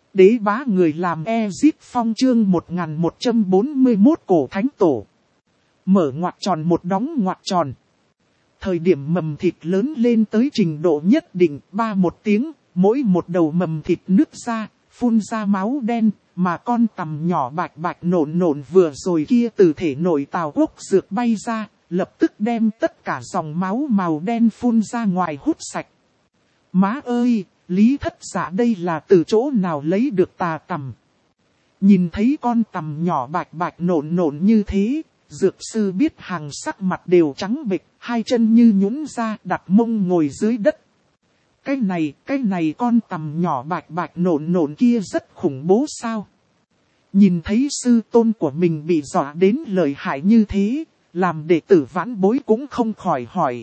Đế bá người làm Ezit Phong chương 1141 cổ thánh tổ. Mở ngoặc tròn một đóng ngoặc tròn. Thời điểm mầm thịt lớn lên tới trình độ nhất định, ba một tiếng, mỗi một đầu mầm thịt nứt ra, phun ra máu đen, mà con tằm nhỏ bạch bạch nộn nộn vừa rồi kia từ thể nội Tào Quốc Dược bay ra, lập tức đem tất cả dòng máu màu đen phun ra ngoài hút sạch. Má ơi, Lý Thất Dạ đây là từ chỗ nào lấy được tà tằm? Nhìn thấy con tằm nhỏ bạch bạch nộn nộn như thế, dược sư biết hàng sắc mặt đều trắng bệch, hai chân như nhũn ra đặt mông ngồi dưới đất. Cái này con tằm nhỏ bạch bạch nộn nộn kia rất khủng bố sao? Nhìn thấy sư tôn của mình bị dọa đến lợi hại như thế, làm đệ tử vãn bối cũng không khỏi hỏi.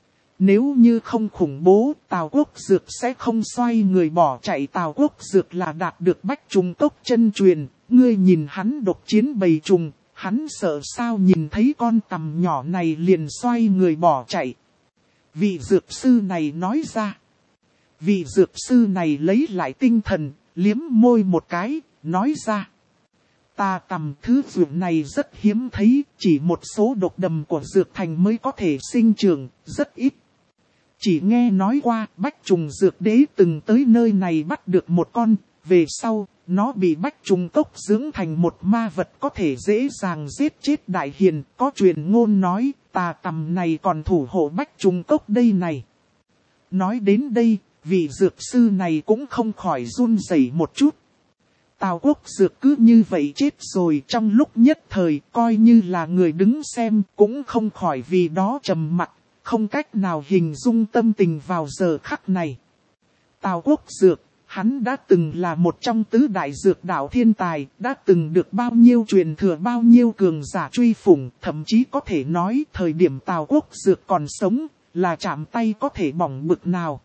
Nếu như không khủng bố, Tào Quốc Dược sẽ không xoay người bỏ chạy. Tào Quốc Dược là đạt được bách trùng tốc chân truyền, ngươi nhìn hắn độc chiến bầy trùng, hắn sợ sao nhìn thấy con tằm nhỏ này liền xoay người bỏ chạy. Vị dược sư này nói ra. Vị dược sư này lấy lại tinh thần, liếm môi một cái, nói ra. Tà tằm thứ dược này rất hiếm thấy, chỉ một số độc đầm của dược thành mới có thể sinh trưởng, rất ít. Chỉ nghe nói qua, bách trùng dược đế từng tới nơi này bắt được một con, về sau, nó bị bách trùng tốc dưỡng thành một ma vật có thể dễ dàng giết chết đại hiền, có truyền ngôn nói, tà tằm này còn thủ hộ bách trùng tốc đây này. Nói đến đây, vị dược sư này cũng không khỏi run rẩy một chút. Tào Quốc Dược cứ như vậy chết rồi, trong lúc nhất thời coi như là người đứng xem cũng không khỏi vì đó trầm mặc, không cách nào hình dung tâm tình vào giờ khắc này. Tào Quốc Dược, hắn đã từng là một trong tứ đại dược đạo thiên tài, đã từng được bao nhiêu truyền thừa bao nhiêu cường giả truy phủng, thậm chí có thể nói thời điểm Tào Quốc Dược còn sống là chạm tay có thể bỏng bực nào.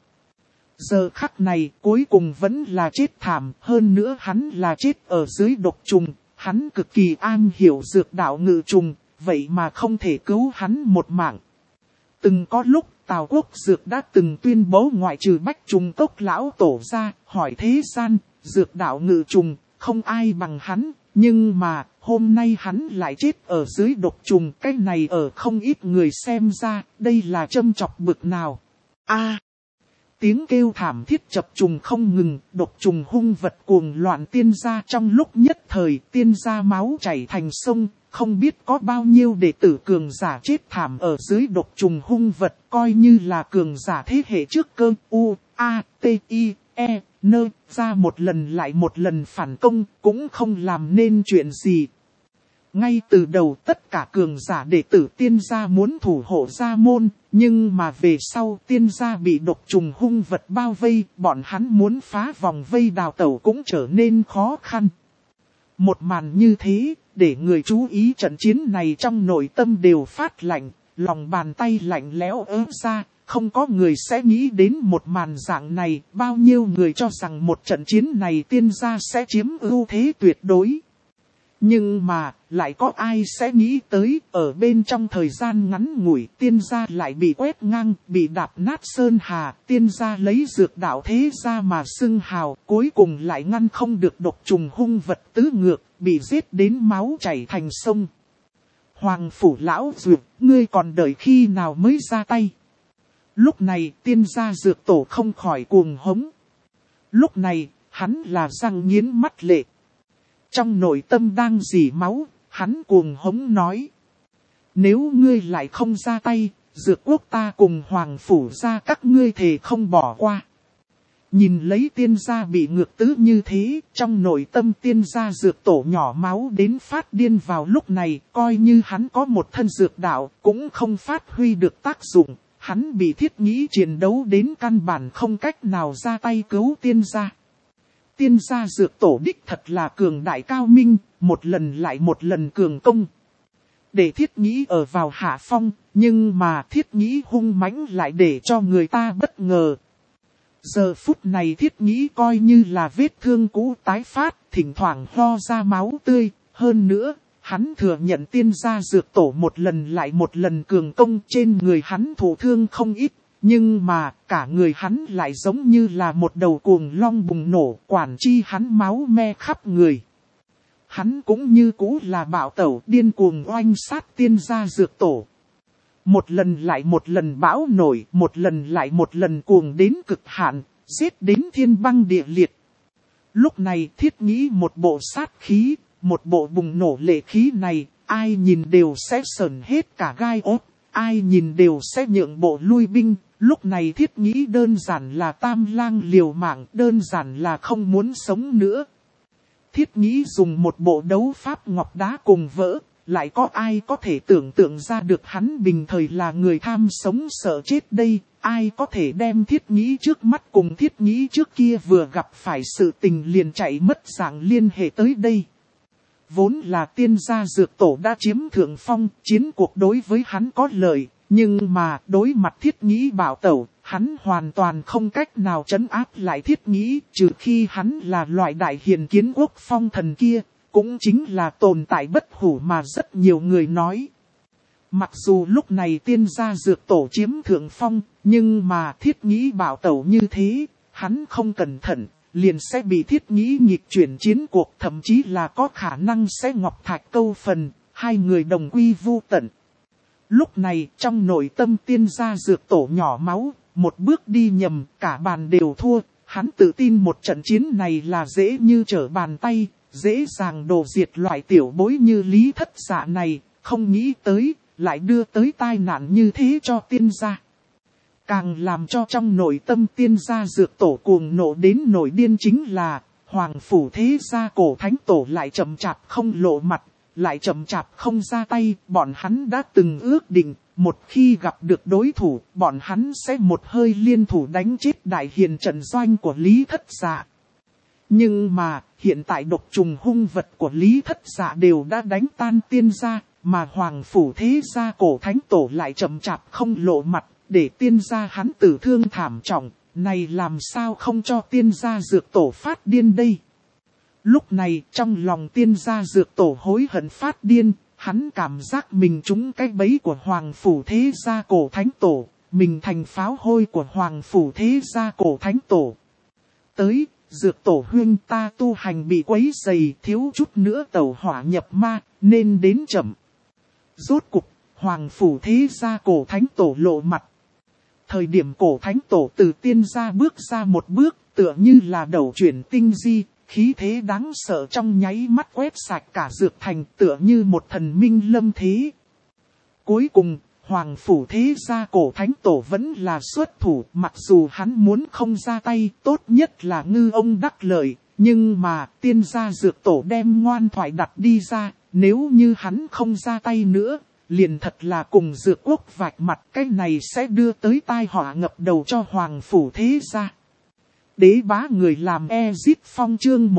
Giờ khắc này cuối cùng vẫn là chết thảm, hơn nữa hắn là chết ở dưới độc trùng, hắn cực kỳ am hiểu dược đạo ngự trùng, vậy mà không thể cứu hắn một mạng. Từng có lúc Tào Quốc Dược đã từng tuyên bố ngoại trừ bách trùng tốc lão tổ ra, hỏi thế gian, dược đạo ngự trùng, không ai bằng hắn, nhưng mà hôm nay hắn lại chết ở dưới độc trùng, cái này ở không ít người xem ra, đây là châm chọc bực nào. Tiếng kêu thảm thiết chập trùng không ngừng, độc trùng hung vật cuồng loạn tiên gia trong lúc nhất thời tiên gia máu chảy thành sông, không biết có bao nhiêu đệ tử cường giả chết thảm ở dưới độc trùng hung vật, coi như là cường giả thế hệ trước cơ U-A-T-I-E-N ra một lần lại một lần phản công, cũng không làm nên chuyện gì. Ngay từ đầu tất cả cường giả đệ tử tiên gia muốn thủ hộ gia môn, nhưng mà về sau tiên gia bị độc trùng hung vật bao vây, bọn hắn muốn phá vòng vây đào tẩu cũng trở nên khó khăn. Một màn như thế, để người chú ý trận chiến này trong nội tâm đều phát lạnh, lòng bàn tay lạnh lẽo ớt ra, không có người sẽ nghĩ đến một màn dạng này, bao nhiêu người cho rằng một trận chiến này tiên gia sẽ chiếm ưu thế tuyệt đối. Nhưng mà, lại có ai sẽ nghĩ tới, ở bên trong thời gian ngắn ngủi, tiên gia lại bị quét ngang, bị đạp nát sơn hà, tiên gia lấy dược đạo thế gia mà xưng hào, cuối cùng lại ngăn không được độc trùng hung vật tứ ngược, bị giết đến máu chảy thành sông. Hoàng phủ lão dược, ngươi còn đợi khi nào mới ra tay? Lúc này, tiên gia dược tổ không khỏi cuồng hống. Lúc này, hắn là răng nghiến mắt lệ. Trong nội tâm đang rỉ máu, hắn cuồng hống nói. Nếu ngươi lại không ra tay, dược quốc ta cùng hoàng phủ gia các ngươi thề không bỏ qua. Nhìn lấy tiên gia bị ngược tứ như thế, trong nội tâm tiên gia dược tổ nhỏ máu đến phát điên vào lúc này, coi như hắn có một thân dược đạo, cũng không phát huy được tác dụng, hắn bị thiết nghĩ chiến đấu đến căn bản không cách nào ra tay cứu tiên gia. Tiên gia dược tổ đích thật là cường đại cao minh, một lần lại một lần cường công. Để thiết nghĩ ở vào hạ phong, nhưng mà thiết nghĩ hung mãnh lại để cho người ta bất ngờ. Giờ phút này thiết nghĩ coi như là vết thương cũ tái phát, thỉnh thoảng ho ra máu tươi. Hơn nữa, hắn thừa nhận tiên gia dược tổ một lần lại một lần cường công trên người hắn thụ thương không ít. Nhưng mà cả người hắn lại giống như là một đầu cuồng long bùng nổ, quản chi hắn máu me khắp người. Hắn cũng như cũ là bạo tẩu điên cuồng oanh sát tiên gia dược tổ. Một lần lại một lần bão nổi, một lần lại một lần cuồng đến cực hạn, giết đến thiên băng địa liệt. Lúc này Thiết Nghĩ một bộ sát khí, một bộ bùng nổ lệ khí này, ai nhìn đều sẽ sởn hết cả gai ốt, ai nhìn đều sẽ nhượng bộ lui binh. Lúc này Thiết Nghĩ đơn giản là tam lang liều mạng, đơn giản là không muốn sống nữa. Thiết Nghĩ dùng một bộ đấu pháp ngọc đá cùng vỡ, lại có ai có thể tưởng tượng ra được hắn bình thời là người tham sống sợ chết đây, ai có thể đem Thiết Nghĩ trước mắt cùng Thiết Nghĩ trước kia vừa gặp phải sự tình liền chạy mất dạng liên hệ tới đây. Vốn là tiên gia dược tổ đã chiếm thượng phong, chiến cuộc đối với hắn có lợi, nhưng mà đối mặt Thiết Nghĩ bảo tẩu, hắn hoàn toàn không cách nào trấn áp lại Thiết Nghĩ, trừ khi hắn là loại đại hiền kiến quốc phong thần kia, cũng chính là tồn tại bất hủ mà rất nhiều người nói. Mặc dù lúc này tiên gia dược tổ chiếm thượng phong, nhưng mà Thiết Nghĩ bảo tẩu như thế, hắn không cẩn thận, liền sẽ bị Thiết Nghĩ nghịch chuyển chiến cuộc, thậm chí là có khả năng sẽ ngọc thạch câu phần, hai người đồng quy vu tận. Lúc này trong nội tâm tiên gia dược tổ nhỏ máu, một bước đi nhầm, cả bàn đều thua, hắn tự tin một trận chiến này là dễ như trở bàn tay, dễ dàng đổ diệt loại tiểu bối như Lý Thất Dạ này, không nghĩ tới, lại đưa tới tai nạn như thế cho tiên gia. Càng làm cho trong nội tâm tiên gia dược tổ cuồng nộ đến nổi điên chính là, Hoàng Phủ Thế Gia Cổ Thánh Tổ lại chậm chạp không lộ mặt, lại chậm chạp không ra tay, bọn hắn đã từng ước định, một khi gặp được đối thủ, bọn hắn sẽ một hơi liên thủ đánh chết đại hiền trận doanh của Lý Thất Dạ. Nhưng mà, hiện tại độc trùng hung vật của Lý Thất Dạ đều đã đánh tan tiên gia, mà Hoàng Phủ Thế Gia Cổ Thánh Tổ lại chậm chạp không lộ mặt, để tiên gia hắn tử thương thảm trọng, này làm sao không cho tiên gia dược tổ phát điên đây. Lúc này trong lòng tiên gia dược tổ hối hận phát điên, hắn cảm giác mình trúng cái bẫy của Hoàng Phủ Thế Gia Cổ Thánh Tổ, mình thành pháo hôi của Hoàng Phủ Thế Gia Cổ Thánh Tổ. Tới, dược tổ huynh ta tu hành bị quấy rầy, thiếu chút nữa tẩu hỏa nhập ma, nên đến chậm. Rốt cục, Hoàng Phủ Thế Gia Cổ Thánh Tổ lộ mặt. Thời điểm Cổ Thánh Tổ từ tiên gia bước ra một bước, tựa như là đầu chuyển tinh di, khí thế đáng sợ trong nháy mắt quét sạch cả dược thành, tựa như một thần minh lâm thế. Cuối cùng, Hoàng Phủ Thế Gia Cổ Thánh Tổ vẫn là xuất thủ, mặc dù hắn muốn không ra tay, tốt nhất là ngư ông đắc lợi, nhưng mà tiên gia dược tổ đem ngoan thoại đặt đi ra, nếu như hắn không ra tay nữa, liền thật là cùng dược quốc vạch mặt, cái này sẽ đưa tới tai họa ngập đầu cho Hoàng Phủ Thế Gia. Đế bá người làm Ezit Phong chương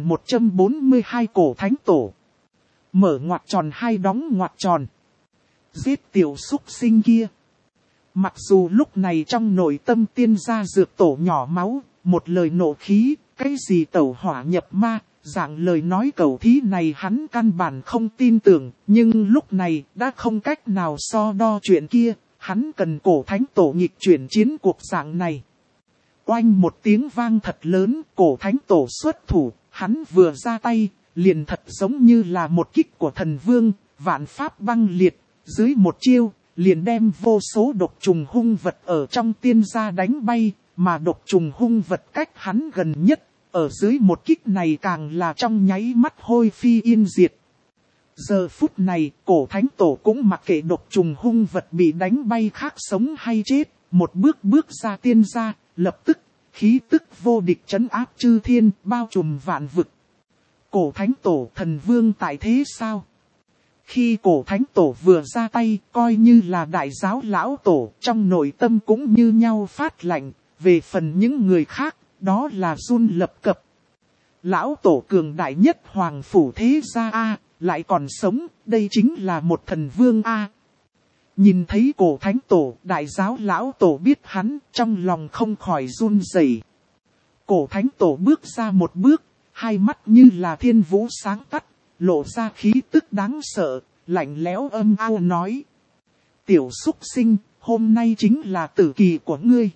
1142 Cổ Thánh Tổ. Mở ngoặc tròn hai đóng ngoặc tròn. Giết tiểu súc sinh kia. Mặc dù lúc này trong nội tâm tiên gia dược tổ nhỏ máu, một lời nộ khí, cái gì tẩu hỏa nhập ma, dạng lời nói cầu thí này hắn căn bản không tin tưởng, nhưng lúc này đã không cách nào so đo chuyện kia, hắn cần Cổ Thánh Tổ nghịch chuyển chiến cuộc dạng này. Oanh một tiếng vang thật lớn, Cổ Thánh Tổ xuất thủ, hắn vừa ra tay, liền thật giống như là một kích của thần vương, vạn pháp băng liệt, dưới một chiêu, liền đem vô số độc trùng hung vật ở trong tiên gia đánh bay, mà độc trùng hung vật cách hắn gần nhất, ở dưới một kích này càng là trong nháy mắt hôi phi yên diệt. Giờ phút này, Cổ Thánh Tổ cũng mặc kệ độc trùng hung vật bị đánh bay khác sống hay chết, một bước bước ra tiên gia, lập tức, khí tức vô địch trấn áp chư thiên, bao trùm vạn vực. Cổ Thánh Tổ thần vương tại thế sao? Khi Cổ Thánh Tổ vừa ra tay, coi như là đại giáo lão tổ, trong nội tâm cũng như nhau phát lạnh, về phần những người khác, đó là run lập cập. Lão tổ cường đại nhất Hoàng Phủ Thế Gia A, lại còn sống, đây chính là một thần vương A. Nhìn thấy Cổ Thánh Tổ, đại giáo lão tổ biết hắn, trong lòng không khỏi run rẩy. Cổ Thánh Tổ bước ra một bước, hai mắt như là thiên vũ sáng tắt, lộ ra khí tức đáng sợ, lạnh lẽo âm ao nói. Tiểu súc sinh, hôm nay chính là tử kỳ của ngươi.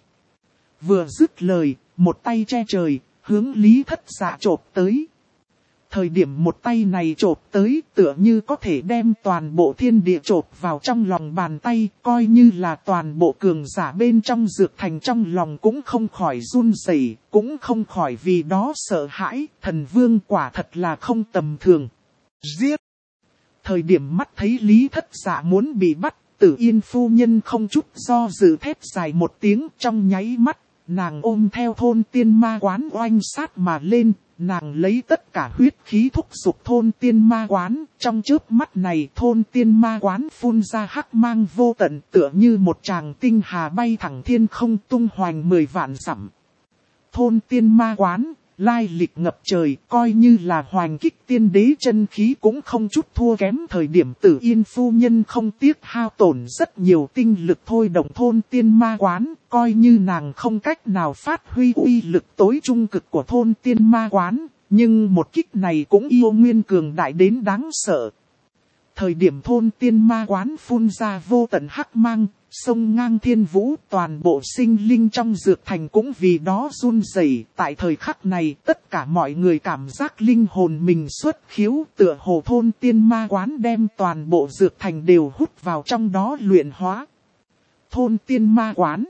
Vừa dứt lời, một tay che trời, hướng Lý Thất Dạ chộp tới. Thời điểm một tay này chộp tới tựa như có thể đem toàn bộ thiên địa chộp vào trong lòng bàn tay, coi như là toàn bộ cường giả bên trong dược thành trong lòng cũng không khỏi run rẩy, cũng không khỏi vì đó sợ hãi, thần vương quả thật là không tầm thường. Giết! Thời điểm mắt thấy Lý Thất Dạ muốn bị bắt, Tử Yên phu nhân không chút do dự thét dài một tiếng, trong nháy mắt, nàng ôm theo thôn tiên ma quán oanh sát mà lên. Nàng lấy tất cả huyết khí thúc giục thôn tiên ma quán, trong chớp mắt này thôn tiên ma quán phun ra hắc mang vô tận tựa như một tràng tinh hà bay thẳng thiên không tung hoành 10 vạn dặm. Thôn tiên ma quán, lai lịch ngập trời, coi như là hoành kích tiên đế chân khí cũng không chút thua kém. Thời điểm Tử Yên phu nhân không tiếc hao tổn rất nhiều tinh lực thôi động thôn tiên ma quán, coi như nàng không cách nào phát huy uy lực tối trung cực của thôn tiên ma quán, nhưng một kích này cũng yêu nguyên cường đại đến đáng sợ. Thời điểm thôn tiên ma quán phun ra vô tận hắc mang, sông ngang thiên vũ, toàn bộ sinh linh trong dược thành cũng vì đó run rẩy. Tại thời khắc này, tất cả mọi người cảm giác linh hồn mình xuất khiếu, tựa hồ thôn tiên ma quán đem toàn bộ dược thành đều hút vào trong đó luyện hóa. Thôn tiên ma quán.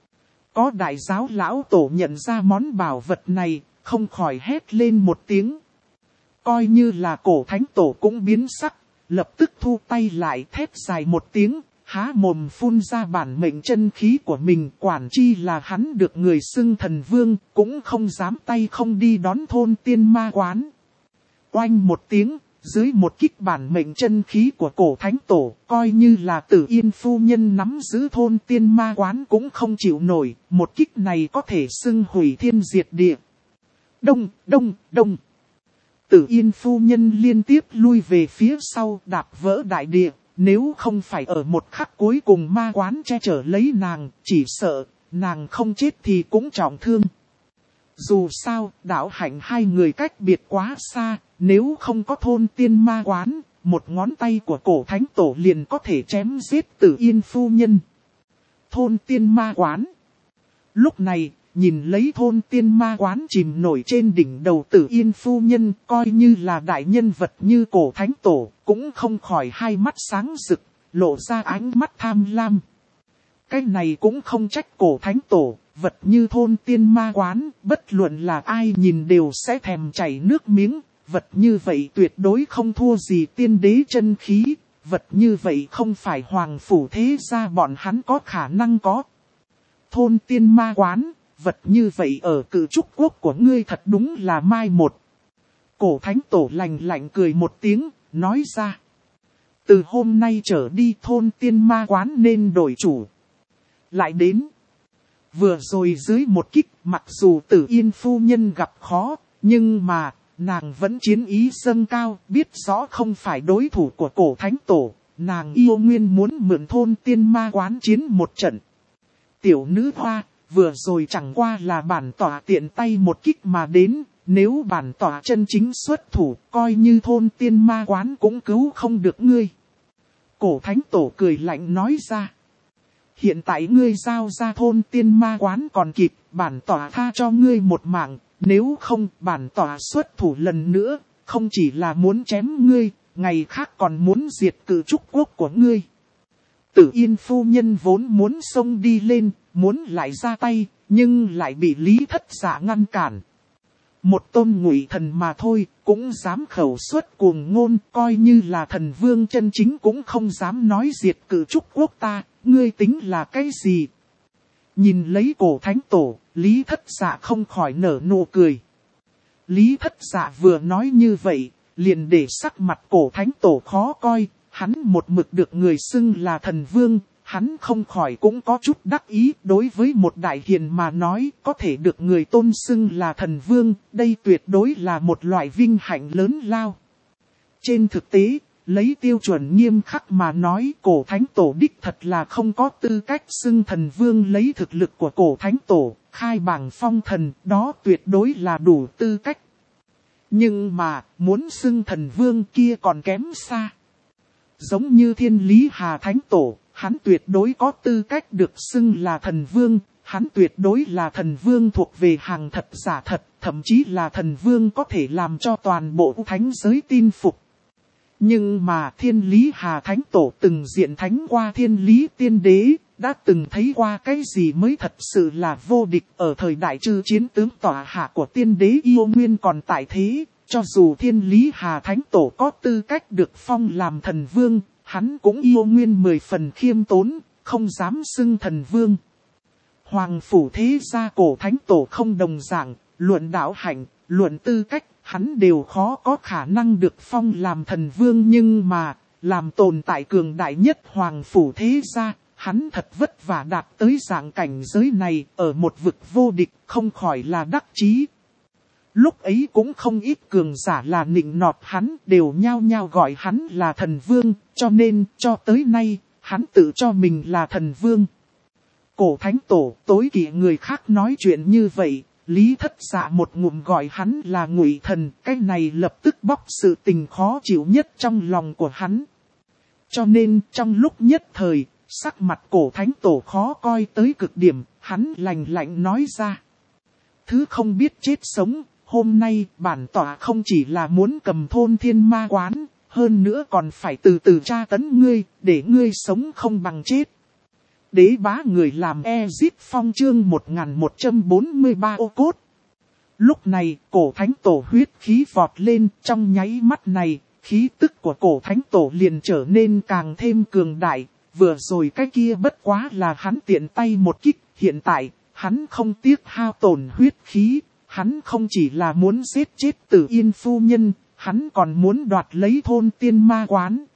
Có đại giáo lão tổ nhận ra món bảo vật này, không khỏi hét lên một tiếng. Coi như là cổ thánh tổ cũng biến sắc, lập tức thu tay lại thét dài một tiếng. Há mồm phun ra bản mệnh chân khí của mình, quản chi là hắn được người xưng thần vương, cũng không dám tay không đi đón thôn tiên ma quán. Oanh một tiếng, dưới một kích bản mệnh chân khí của cổ thánh tổ, coi như là Tử Yên phu nhân nắm giữ thôn tiên ma quán cũng không chịu nổi, một kích này có thể xưng hủy thiên diệt địa. Đông, đông, đông. Tử Yên phu nhân liên tiếp lui về phía sau, đạp vỡ đại địa. Nếu không phải ở một khắc cuối cùng ma quán che chở lấy nàng, chỉ sợ, nàng không chết thì cũng trọng thương. Dù sao, đạo hạnh hai người cách biệt quá xa, nếu không có thôn tiên ma quán, một ngón tay của cổ thánh tổ liền có thể chém giết Tử Yên phu nhân. Thôn tiên ma quán. Lúc này, nhìn lấy thôn tiên ma quán chìm nổi trên đỉnh đầu Tử Yên phu nhân, coi như là đại nhân vật như cổ thánh tổ, cũng không khỏi hai mắt sáng rực, lộ ra ánh mắt tham lam. Cái này cũng không trách cổ thánh tổ, vật như thôn tiên ma quán, bất luận là ai nhìn đều sẽ thèm chảy nước miếng, vật như vậy tuyệt đối không thua gì tiên đế chân khí, vật như vậy không phải hoàng phủ thế gia bọn hắn có khả năng có. Thôn tiên ma quán. Vật như vậy ở Cự Trúc quốc của ngươi thật đúng là mai một. Cổ thánh tổ lạnh lạnh cười một tiếng, nói ra. Từ hôm nay trở đi thôn tiên ma quán nên đổi chủ. Lại đến. Vừa rồi dưới một kích, mặc dù Tử Yên phu nhân gặp khó, nhưng mà, nàng vẫn chiến ý dâng cao, biết rõ không phải đối thủ của cổ thánh tổ. Nàng yêu nguyên muốn mượn thôn tiên ma quán chiến một trận. Tiểu nữ hoa. Vừa rồi chẳng qua là bản tỏa tiện tay một kích mà đến, nếu bản tỏa chân chính xuất thủ, coi như thôn tiên ma quán cũng cứu không được ngươi. Cổ thánh tổ cười lạnh nói ra. Hiện tại ngươi giao ra thôn tiên ma quán còn kịp, bản tỏa tha cho ngươi một mạng, nếu không bản tỏa xuất thủ lần nữa, không chỉ là muốn chém ngươi, ngày khác còn muốn diệt Cự Trúc quốc của ngươi. Tử Yên phu nhân vốn muốn xông đi lên, muốn lại ra tay, nhưng lại bị Lý Thất Dạ ngăn cản. Một tôn ngụy thần mà thôi, cũng dám khẩu xuất cuồng ngôn, coi như là thần vương chân chính cũng không dám nói diệt Cự Trúc quốc ta, ngươi tính là cái gì? Nhìn lấy cổ thánh tổ, Lý Thất Dạ không khỏi nở nụ cười. Lý Thất Dạ vừa nói như vậy, liền để sắc mặt cổ thánh tổ khó coi. Hắn một mực được người xưng là thần vương, hắn không khỏi cũng có chút đắc ý. Đối với một đại hiền mà nói, có thể được người tôn xưng là thần vương, đây tuyệt đối là một loại vinh hạnh lớn lao. Trên thực tế, lấy tiêu chuẩn nghiêm khắc mà nói, cổ thánh tổ đích thật là không có tư cách xưng thần vương. Lấy thực lực của cổ thánh tổ, khai bảng phong thần, đó tuyệt đối là đủ tư cách. Nhưng mà, muốn xưng thần vương kia còn kém xa. Giống như Thiên Lý Hà Thánh Tổ, hắn tuyệt đối có tư cách được xưng là thần vương, hắn tuyệt đối là thần vương thuộc về hàng thật giả thật, thậm chí là thần vương có thể làm cho toàn bộ thánh giới tin phục. Nhưng mà Thiên Lý Hà Thánh Tổ từng diện thánh qua Thiên Lý Tiên Đế, đã từng thấy qua cái gì mới thật sự là vô địch ở thời đại chư chiến tướng tọa hạ của Tiên Đế Yêu Nguyên còn tại thế. Cho dù Thiên Lý Hà Thánh Tổ có tư cách được phong làm thần vương, hắn cũng yêu nguyên 10 phần khiêm tốn, không dám xưng thần vương. Hoàng phủ thế gia cổ Thánh Tổ không đồng dạng, luận đạo hạnh, luận tư cách, hắn đều khó có khả năng được phong làm thần vương, nhưng mà, làm tồn tại cường đại nhất Hoàng phủ thế gia, hắn thật vất vả đạt tới dạng cảnh giới này, ở một vực vô địch, không khỏi là đắc chí. Lúc ấy cũng không ít cường giả là nịnh nọt hắn, đều nhao nhao gọi hắn là thần vương, cho nên cho tới nay, hắn tự cho mình là thần vương. Cổ Thánh Tổ tối kỵ người khác nói chuyện như vậy, Lý Thất Dạ một ngụm gọi hắn là Ngụy Thần, cái này lập tức bóc sự tình khó chịu nhất trong lòng của hắn. Cho nên trong lúc nhất thời, sắc mặt Cổ Thánh Tổ khó coi tới cực điểm, hắn lạnh lạnh nói ra. Thứ không biết chết sống. Hôm nay bản tọa không chỉ là muốn cầm thôn Thiên Ma Quán, hơn nữa còn phải từ từ tra tấn ngươi, để ngươi sống không bằng chết. Đế bá người làm Ezip Phong chương 1143 ô cốt. Lúc này, cổ Thánh Tổ huyết khí vọt lên, trong nháy mắt này, khí tức của cổ Thánh Tổ liền trở nên càng thêm cường đại. Vừa rồi cái kia bất quá là hắn tiện tay một kích, hiện tại, hắn không tiếc hao tổn huyết khí. Hắn không chỉ là muốn giết chết Tử Yên phu nhân, hắn còn muốn đoạt lấy thôn Tiên Ma Quán.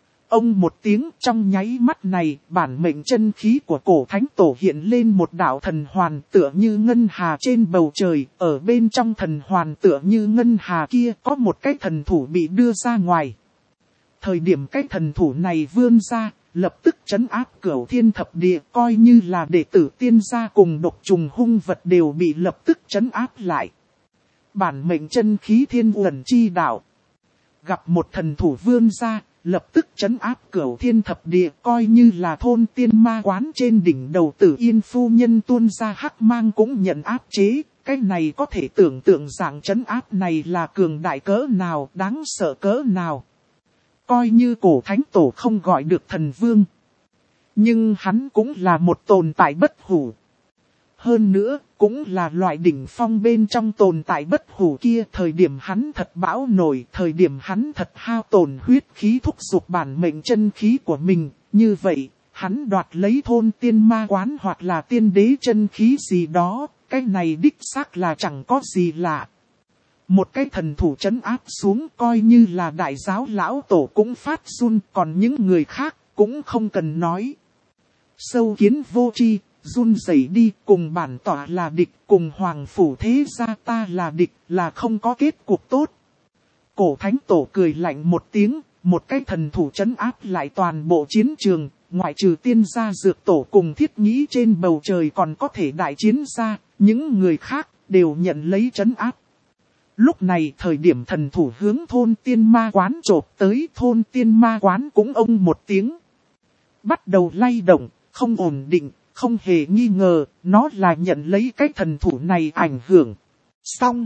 Ông một tiếng, trong nháy mắt này, bản mệnh chân khí của cổ Thánh Tổ hiện lên một đạo thần hoàn tựa như ngân hà trên bầu trời, ở bên trong thần hoàn tựa như ngân hà kia có một cái thần thủ bị đưa ra ngoài. Thời điểm cái thần thủ này vươn ra, lập tức trấn áp Cửu Thiên Thập Địa, coi như là đệ tử Tiên gia cùng độc trùng hung vật đều bị lập tức trấn áp lại. Bản mệnh chân khí Thiên Uẩn chi đạo. Gặp một thần thủ vươn ra, lập tức trấn áp Cửu Thiên Thập Địa, coi như là thôn Tiên Ma Quán trên đỉnh đầu Tử Yên phu nhân tuôn ra hắc mang cũng nhận áp chế. Cái này có thể tưởng tượng dạng trấn áp này là cường đại cỡ nào, đáng sợ cỡ nào. Coi như cổ Thánh Tổ không gọi được thần vương. Nhưng hắn cũng là một tồn tại bất hủ. Hơn nữa, cũng là loại đỉnh phong bên trong tồn tại bất hủ kia. Thời điểm hắn thật bão nổi, thời điểm hắn thật hao tổn huyết khí thúc giục bản mệnh chân khí của mình. Như vậy, hắn đoạt lấy thôn Tiên Ma Quán hoặc là tiên đế chân khí gì đó. Cái này đích xác là chẳng có gì lạ. Một cái thần thủ trấn áp xuống coi như là đại giáo lão tổ cũng phát run, còn những người khác cũng không cần nói. Sâu kiến vô tri, run rẩy đi, cùng bản tọa là địch, cùng hoàng phủ thế gia ta là địch, là không có kết cục tốt. Cổ Thánh Tổ cười lạnh một tiếng, một cái thần thủ trấn áp lại toàn bộ chiến trường, ngoại trừ Tiên gia Dược Tổ cùng Thiết Nhĩ trên bầu trời còn có thể đại chiến ra, những người khác đều nhận lấy trấn áp. Lúc này thời điểm thần thủ hướng thôn Tiên Ma Quán chộp tới, thôn Tiên Ma Quán cũng ông một tiếng. Bắt đầu lay động, không ổn định, không hề nghi ngờ, nó là nhận lấy cái thần thủ này ảnh hưởng. Xong.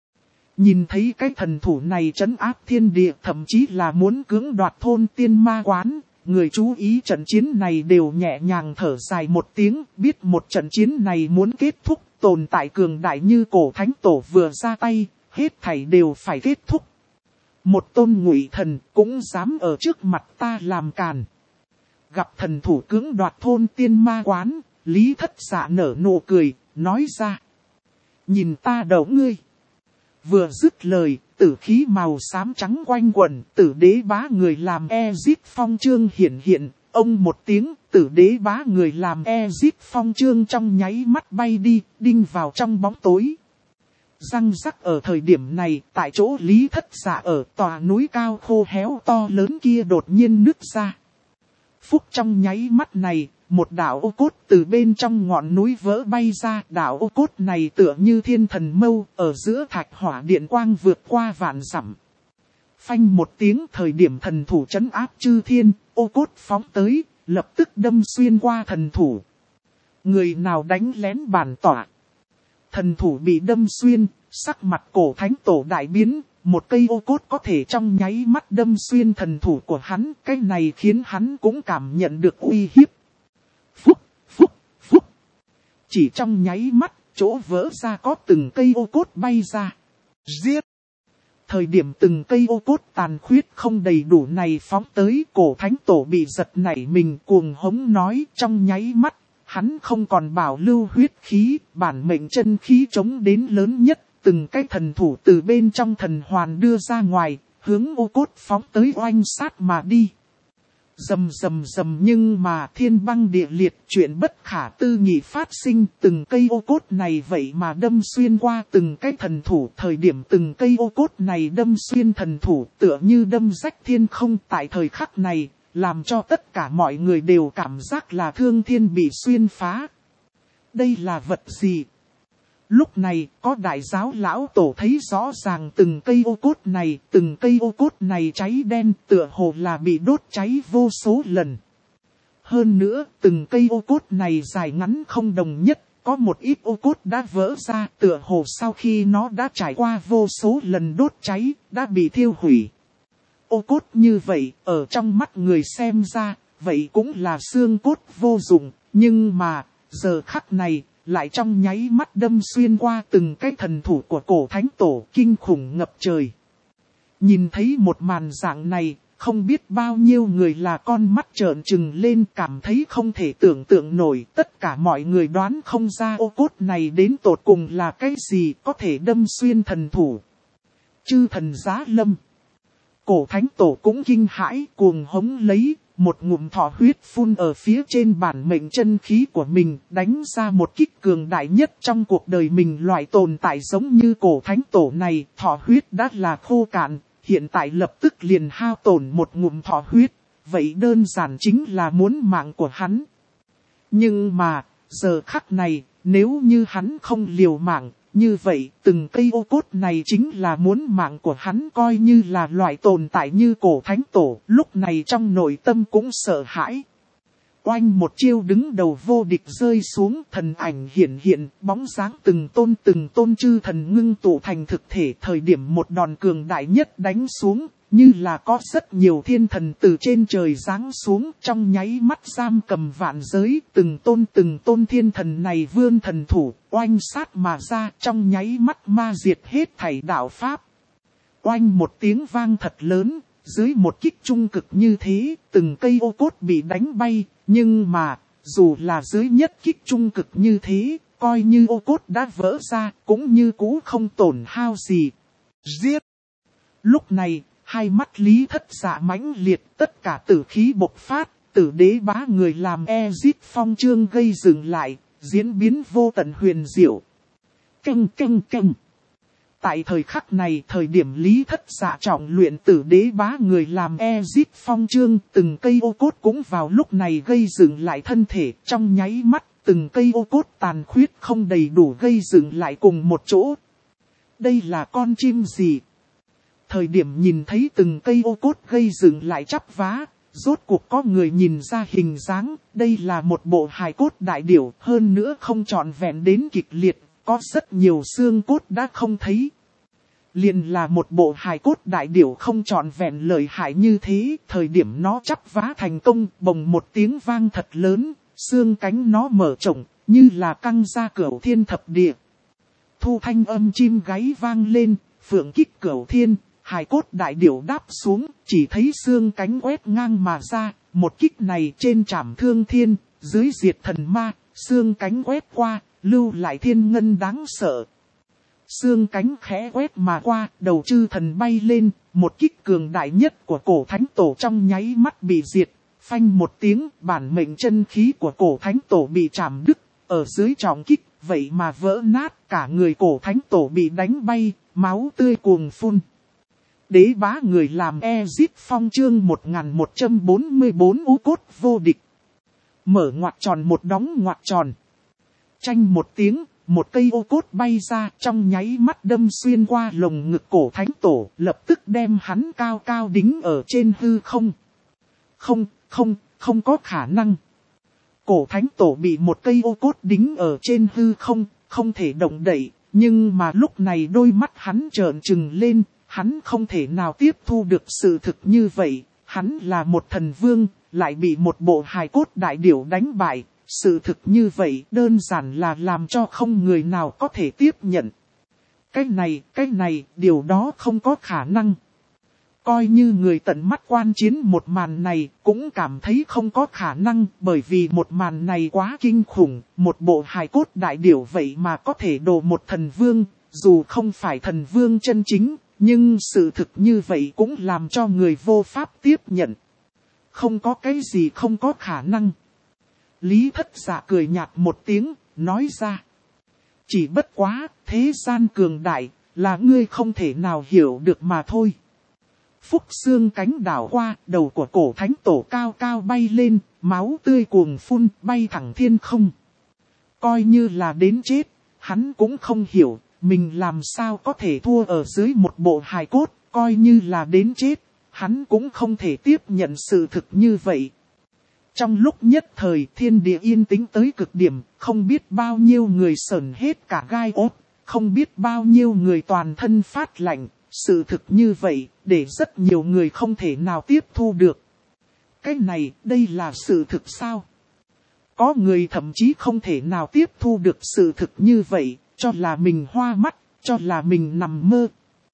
Nhìn thấy cái thần thủ này trấn áp thiên địa, thậm chí là muốn cưỡng đoạt thôn Tiên Ma Quán, người chú ý trận chiến này đều nhẹ nhàng thở dài một tiếng, biết một trận chiến này muốn kết thúc, tồn tại cường đại như cổ Thánh Tổ vừa ra tay. Hết thảy đều phải kết thúc. Một tôn Ngụy Thần cũng dám ở trước mặt ta làm càn. Gặp thần thủ cưỡng đoạt thôn Tiên Ma Quán, Lý Thất Dạ nở nụ cười, nói ra. Nhìn ta đầu ngươi. Vừa dứt lời, tử khí màu xám trắng quanh quẩn, tử đế bá người làm Ezip Phong chương hiện hiện. Ông một tiếng, tử đế bá người làm Ezip Phong chương trong nháy mắt bay đi, đinh vào trong bóng tối. Răng rắc ở thời điểm này, tại chỗ Lý Thất Dạ ở tòa núi cao khô héo to lớn kia đột nhiên nứt ra. Phúc trong nháy mắt này, một đạo ô cốt từ bên trong ngọn núi vỡ bay ra. Đạo ô cốt này tựa như thiên thần mâu, ở giữa thạch hỏa điện quang vượt qua vạn dặm. Phanh một tiếng, thời điểm thần thủ trấn áp chư thiên, ô cốt phóng tới, lập tức đâm xuyên qua thần thủ. Người nào đánh lén bản tỏa. Thần thủ bị đâm xuyên, sắc mặt cổ thánh tổ đại biến, một cây ô cốt có thể trong nháy mắt đâm xuyên thần thủ của hắn, cái này khiến hắn cũng cảm nhận được uy hiếp. Phúc, phúc, phúc. Chỉ trong nháy mắt, chỗ vỡ ra có từng cây ô cốt bay ra. Giết! Thời điểm từng cây ô cốt tàn khuyết không đầy đủ này phóng tới, cổ thánh tổ bị giật nảy mình cuồng hống nói trong nháy mắt. Hắn không còn bảo lưu huyết khí, bản mệnh chân khí chống đến lớn nhất, từng cái thần thủ từ bên trong thần hoàn đưa ra ngoài, hướng ô cốt phóng tới oanh sát mà đi. Rầm rầm rầm, nhưng mà thiên băng địa liệt, chuyện bất khả tư nghị phát sinh, từng cây ô cốt này vậy mà đâm xuyên qua từng cái thần thủ. Thời điểm từng cây ô cốt này đâm xuyên thần thủ tựa như đâm rách thiên không. Tại thời khắc này, làm cho tất cả mọi người đều cảm giác là thương thiên bị xuyên phá. Đây là vật gì? Lúc này, có đại giáo lão tổ thấy rõ ràng từng cây ô cốt này cháy đen, tựa hồ là bị đốt cháy vô số lần. Hơn nữa, từng cây ô cốt này dài ngắn không đồng nhất, có một ít ô cốt đã vỡ ra, tựa hồ sau khi nó đã trải qua vô số lần đốt cháy, đã bị thiêu hủy. Ô cốt như vậy, ở trong mắt người xem ra, vậy cũng là xương cốt vô dụng, nhưng mà, giờ khắc này, lại trong nháy mắt đâm xuyên qua từng cái thần thủ của cổ thánh tổ, kinh khủng ngập trời. Nhìn thấy một màn dạng này, không biết bao nhiêu người là con mắt trợn trừng lên, cảm thấy không thể tưởng tượng nổi. Tất cả mọi người đoán không ra ô cốt này đến tột cùng là cái gì có thể đâm xuyên thần thủ. Chư thần giá lâm. Cổ thánh tổ cũng kinh hãi, cuồng hống lấy, một ngụm thọ huyết phun ở phía trên bản mệnh chân khí của mình, đánh ra một kích cường đại nhất trong cuộc đời mình. Loại tồn tại giống như cổ thánh tổ này, thọ huyết đã là khô cạn, hiện tại lập tức liền hao tổn một ngụm thọ huyết, vậy đơn giản chính là muốn mạng của hắn. Nhưng mà, giờ khắc này, nếu như hắn không liều mạng, như vậy, từng cây ô cốt này chính là muốn mạng của hắn. Coi như là loại tồn tại như cổ thánh tổ, lúc này trong nội tâm cũng sợ hãi. Oanh, một chiêu đứng đầu vô địch rơi xuống, thần ảnh hiện hiện, bóng dáng từng tôn chư thần ngưng tụ thành thực thể. Thời điểm một đòn cường đại nhất đánh xuống, như là có rất nhiều thiên thần từ trên trời giáng xuống, trong nháy mắt giam cầm vạn giới. Từng tôn thiên thần này vươn thần thủ, oanh sát mà ra, trong nháy mắt ma diệt hết thảy đạo pháp. Oanh, một tiếng vang thật lớn, dưới một kích trung cực như thế, từng cây ô cốt bị đánh bay. Nhưng mà, dù là dưới nhất kích trung cực như thế, coi như ô cốt đã vỡ ra, cũng như cũ không tổn hao gì. Giết! Lúc này, hai mắt Lý Thất Dạ mãnh liệt, tất cả tử khí bộc phát, Tử Đế bá người làm Ezic Phong chương gây dừng lại, diễn biến vô tận huyền diệu. Canh. Tại thời khắc này, thời điểm Lý Thất Dạ trọng luyện Tử Đế bá người làm Ezic Phong chương, từng cây ô cốt cũng vào lúc này gây dựng lại thân thể, trong nháy mắt, từng cây ô cốt tàn khuyết không đầy đủ gây dựng lại cùng một chỗ. Đây là con chim gì? Thời điểm nhìn thấy từng cây ô cốt gây dựng lại chắp vá, rốt cuộc có người nhìn ra hình dáng, đây là một bộ hài cốt đại điểu, hơn nữa không trọn vẹn đến kịch liệt, có rất nhiều xương cốt đã không thấy. Liền là một bộ hài cốt đại điểu không trọn vẹn lợi hại như thế, thời điểm nó chắp vá thành công, bồng một tiếng vang thật lớn, xương cánh nó mở rộng, như là căng ra cửu thiên thập địa. Thu thanh âm chim gáy vang lên, phượng kích cửu thiên. Hài cốt đại điểu đáp xuống, chỉ thấy xương cánh quét ngang mà ra, một kích này trên trảm thương thiên, dưới diệt thần ma, xương cánh quét qua, lưu lại thiên ngân đáng sợ. Xương cánh khẽ quét mà qua, đầu chư thần bay lên, một kích cường đại nhất của cổ thánh tổ trong nháy mắt bị diệt, phanh một tiếng, bản mệnh chân khí của cổ thánh tổ bị chạm đứt, ở dưới trọng kích, vậy mà vỡ nát, cả người cổ thánh tổ bị đánh bay, máu tươi cuồng phun. Đế bá người làm Ezic Phong chương 1144 ú cốt vô địch. Mở ngoặc tròn một đóng ngoặc tròn. Chanh một tiếng, một cây ô cốt bay ra trong nháy mắt đâm xuyên qua lồng ngực cổ thánh tổ, lập tức đem hắn cao cao đính ở trên hư không. không có khả năng. Cổ thánh tổ bị một cây ô cốt đính ở trên hư không, không thể động đậy, nhưng mà lúc này đôi mắt hắn trợn trừng lên, hắn không thể nào tiếp thu được sự thực như vậy, hắn là một thần vương, lại bị một bộ hài cốt đại điểu đánh bại, sự thực như vậy đơn giản là làm cho không người nào có thể tiếp nhận. Cái này, điều đó không có khả năng. Coi như người tận mắt quan chiến một màn này cũng cảm thấy không có khả năng, bởi vì một màn này quá kinh khủng, một bộ hài cốt đại điểu vậy mà có thể đổ một thần vương, dù không phải thần vương chân chính, nhưng sự thực như vậy cũng làm cho người vô pháp tiếp nhận. Không có cái gì không có khả năng. Lý Thất Dạ cười nhạt một tiếng, nói ra. Chỉ bất quá, thế gian cường đại, là ngươi không thể nào hiểu được mà thôi. Phúc xương cánh đảo qua, đầu của cổ thánh tổ cao cao bay lên, máu tươi cuồng phun, bay thẳng thiên không. Coi như là đến chết, hắn cũng không hiểu, mình làm sao có thể thua ở dưới một bộ hài cốt, coi như là đến chết, hắn cũng không thể tiếp nhận sự thực như vậy. Trong lúc nhất thời thiên địa yên tĩnh tới cực điểm, không biết bao nhiêu người sởn hết cả gai ốt, không biết bao nhiêu người toàn thân phát lạnh, sự thực như vậy, để rất nhiều người không thể nào tiếp thu được. Cái này, đây là sự thực sao? Có người thậm chí không thể nào tiếp thu được sự thực như vậy, cho là mình hoa mắt, cho là mình nằm mơ.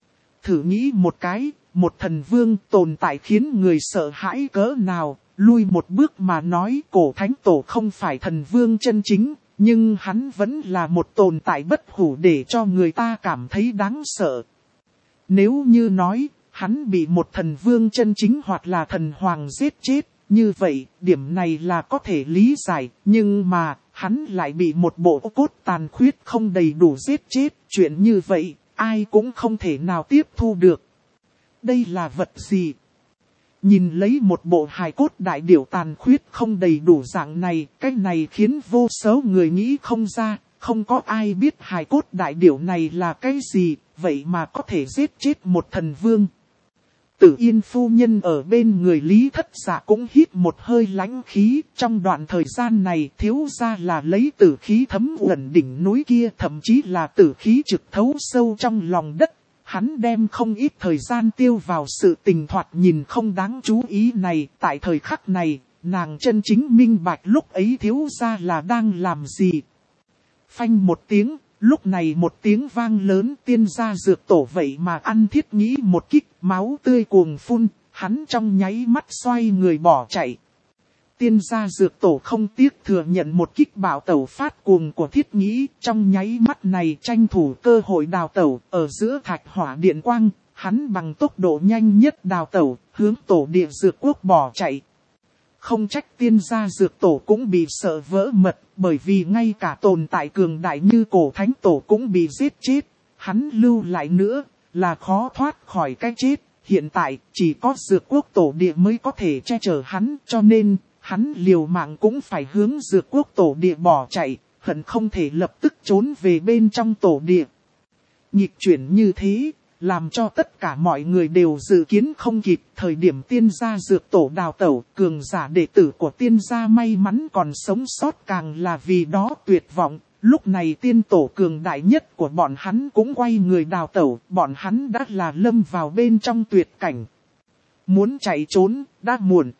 Thử nghĩ một cái, một thần vương tồn tại khiến người sợ hãi cỡ nào, lui một bước mà nói cổ thánh tổ không phải thần vương chân chính, nhưng hắn vẫn là một tồn tại bất hủ để cho người ta cảm thấy đáng sợ. Nếu như nói, hắn bị một thần vương chân chính hoặc là thần hoàng giết chết, như vậy, điểm này là có thể lý giải, nhưng mà, hắn lại bị một bộ cốt tàn khuyết không đầy đủ giết chết, chuyện như vậy, ai cũng không thể nào tiếp thu được. Đây là vật gì? Nhìn lấy một bộ hài cốt đại điểu tàn khuyết không đầy đủ dạng này, cái này khiến vô số người nghĩ không ra, không có ai biết hài cốt đại điểu này là cái gì, vậy mà có thể giết chết một thần vương. Tử Yên phu nhân ở bên người Lý Thất Dạ cũng hít một hơi lãnh khí, trong đoạn thời gian này thiếu ra là lấy tử khí thấm uẩn đỉnh núi kia, thậm chí là tử khí trực thấu sâu trong lòng đất. Hắn đem không ít thời gian tiêu vào sự tình thoạt nhìn không đáng chú ý này, tại thời khắc này, nàng chân chính minh bạch lúc ấy thiếu ra là đang làm gì. Phanh một tiếng, lúc này một tiếng vang lớn tiên gia dược tổ vậy mà ăn thiết nghĩ một kích, máu tươi cuồng phun, hắn trong nháy mắt xoay người bỏ chạy. Tiên gia dược tổ không tiếc thừa nhận một kích bảo tẩu phát cuồng của thiết nghĩ, trong nháy mắt này tranh thủ cơ hội đào tẩu, ở giữa thạch hỏa điện quang, hắn bằng tốc độ nhanh nhất đào tẩu, hướng tổ địa dược quốc bỏ chạy. Không trách tiên gia dược tổ cũng bị sợ vỡ mật, bởi vì ngay cả tồn tại cường đại như cổ thánh tổ cũng bị giết chết, hắn lưu lại nữa, là khó thoát khỏi cái chết, hiện tại chỉ có dược quốc tổ địa mới có thể che chở hắn, cho nên hắn liều mạng cũng phải hướng dược quốc tổ địa bỏ chạy, hận không thể lập tức trốn về bên trong tổ địa. Nhịp chuyển như thế, làm cho tất cả mọi người đều dự kiến không kịp. Thời điểm tiên gia dược tổ đào tẩu, cường giả đệ tử của tiên gia may mắn còn sống sót càng là vì đó tuyệt vọng. Lúc này tiên tổ cường đại nhất của bọn hắn cũng quay người đào tẩu, bọn hắn đã là lâm vào bên trong tuyệt cảnh. Muốn chạy trốn, đã muộn.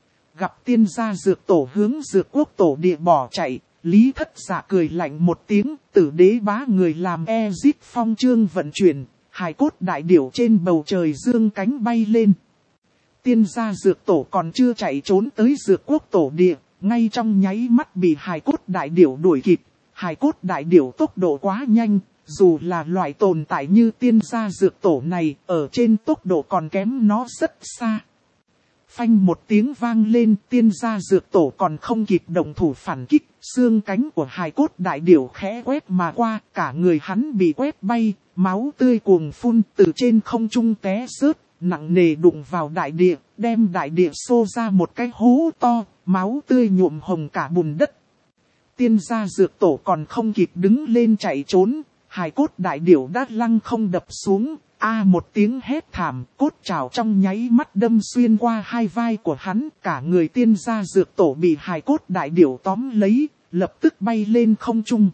Gặp tiên gia dược tổ hướng dược quốc tổ địa bỏ chạy, Lý Thất Dạ cười lạnh một tiếng, tử đế bá người làm Ezit phong chương vận chuyển, hài cốt đại điểu trên bầu trời dương cánh bay lên. Tiên gia dược tổ còn chưa chạy trốn tới dược quốc tổ địa, ngay trong nháy mắt bị hài cốt đại điểu đuổi kịp. Hài cốt đại điểu tốc độ quá nhanh, dù là loại tồn tại như tiên gia dược tổ này, ở trên tốc độ còn kém nó rất xa. Phanh một tiếng vang lên, tiên gia dược tổ còn không kịp động thủ phản kích, xương cánh của hài cốt đại điểu khẽ quét mà qua, cả người hắn bị quét bay, máu tươi cuồng phun từ trên không trung té rớt, nặng nề đụng vào đại địa, đem đại địa xô ra một cái hố to, máu tươi nhuộm hồng cả bùn đất. Tiên gia dược tổ còn không kịp đứng lên chạy trốn, hài cốt đại điểu đã lăng không đập xuống, Một tiếng hét thảm, cốt trảo trong nháy mắt đâm xuyên qua hai vai của hắn, cả người tiên gia dược tổ bị hài cốt đại điểu tóm lấy, lập tức bay lên không trung.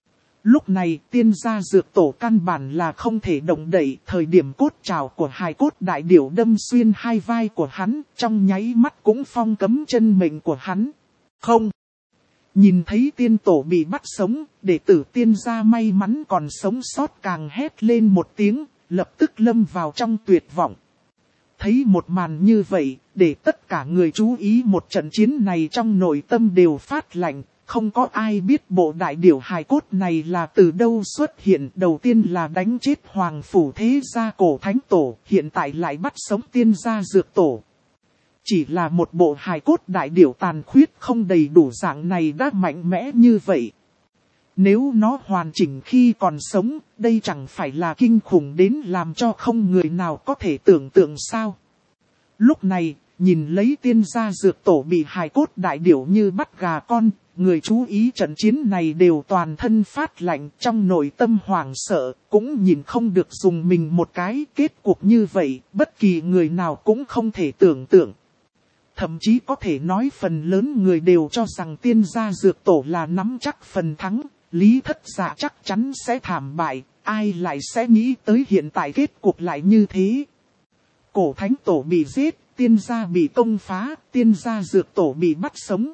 Lúc này tiên gia dược tổ căn bản là không thể động đậy, thời điểm cốt trảo của hài cốt đại điểu đâm xuyên hai vai của hắn, trong nháy mắt cũng phong cấm chân mệnh của hắn. Không! Nhìn thấy tiên tổ bị bắt sống, đệ tử tiên gia may mắn còn sống sót càng hét lên một tiếng, lập tức lâm vào trong tuyệt vọng. Thấy một màn như vậy, để tất cả người chú ý một trận chiến này trong nội tâm đều phát lạnh, không có ai biết bộ đại điểu hài cốt này là từ đâu xuất hiện. Đầu tiên là đánh chết hoàng phủ thế gia cổ thánh tổ, hiện tại lại bắt sống tiên gia dược tổ. Chỉ là một bộ hài cốt đại điểu tàn khuyết không đầy đủ dạng này đã mạnh mẽ như vậy. Nếu nó hoàn chỉnh khi còn sống, đây chẳng phải là kinh khủng đến làm cho không người nào có thể tưởng tượng sao. Lúc này, nhìn lấy tiên gia dược tổ bị hài cốt đại điểu như bắt gà con, người chú ý trận chiến này đều toàn thân phát lạnh, trong nội tâm hoảng sợ, cũng nhìn không được dùng mình một cái. Kết cục như vậy, bất kỳ người nào cũng không thể tưởng tượng. Thậm chí có thể nói phần lớn người đều cho rằng tiên gia dược tổ là nắm chắc phần thắng, Lý Thất Dạ chắc chắn sẽ thảm bại, ai lại sẽ nghĩ tới hiện tại kết cục lại như thế. Cổ thánh tổ bị giết, tiên gia bị công phá, tiên gia dược tổ bị bắt sống.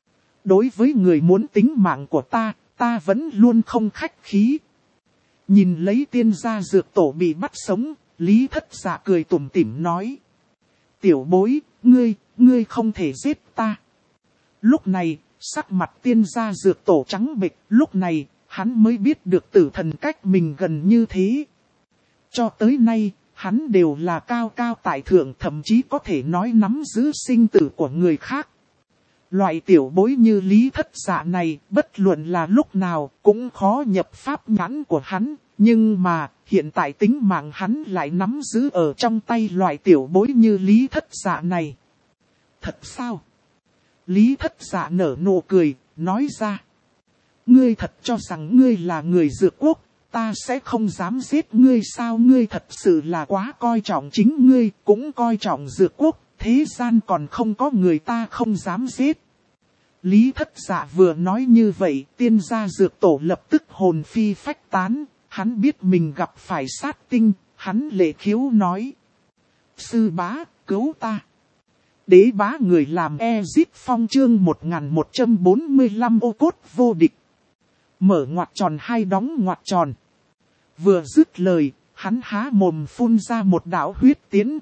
Đối với người muốn tính mạng của ta vẫn luôn không khách khí. Nhìn lấy tiên gia dược tổ bị bắt sống, Lý Thất Dạ cười tủm tỉm nói. Tiểu bối, ngươi không thể giết ta. Lúc này, sắc mặt tiên gia dược tổ trắng bệch, lúc này, hắn mới biết được tử thần cách mình gần như thế. Cho tới nay, hắn đều là cao cao tại thượng, thậm chí có thể nói nắm giữ sinh tử của người khác. Loại tiểu bối như Lý Thất Dạ này, bất luận là lúc nào, cũng khó nhập pháp nhãn của hắn. Nhưng mà, hiện tại tính mạng hắn lại nắm giữ ở trong tay loại tiểu bối như Lý Thất Dạ này. Thật sao? Lý Thất Dạ nở nụ cười, nói ra. Ngươi thật cho rằng ngươi là người dược quốc, ta sẽ không dám giết ngươi sao? Ngươi thật sự là quá coi trọng chính ngươi, cũng coi trọng dược quốc, thế gian còn không có người ta không dám giết. Lý Thất Dạ vừa nói như vậy, tiên gia dược tổ lập tức hồn phi phách tán, hắn biết mình gặp phải sát tinh, hắn lệ khiếu nói. Sư bá, cứu ta. Đế bá người làm Ezip Phong chương 1145 ô cốt vô địch. Mở ngoặc tròn hai đóng ngoặc tròn. Vừa dứt lời, hắn há mồm phun ra một đạo huyết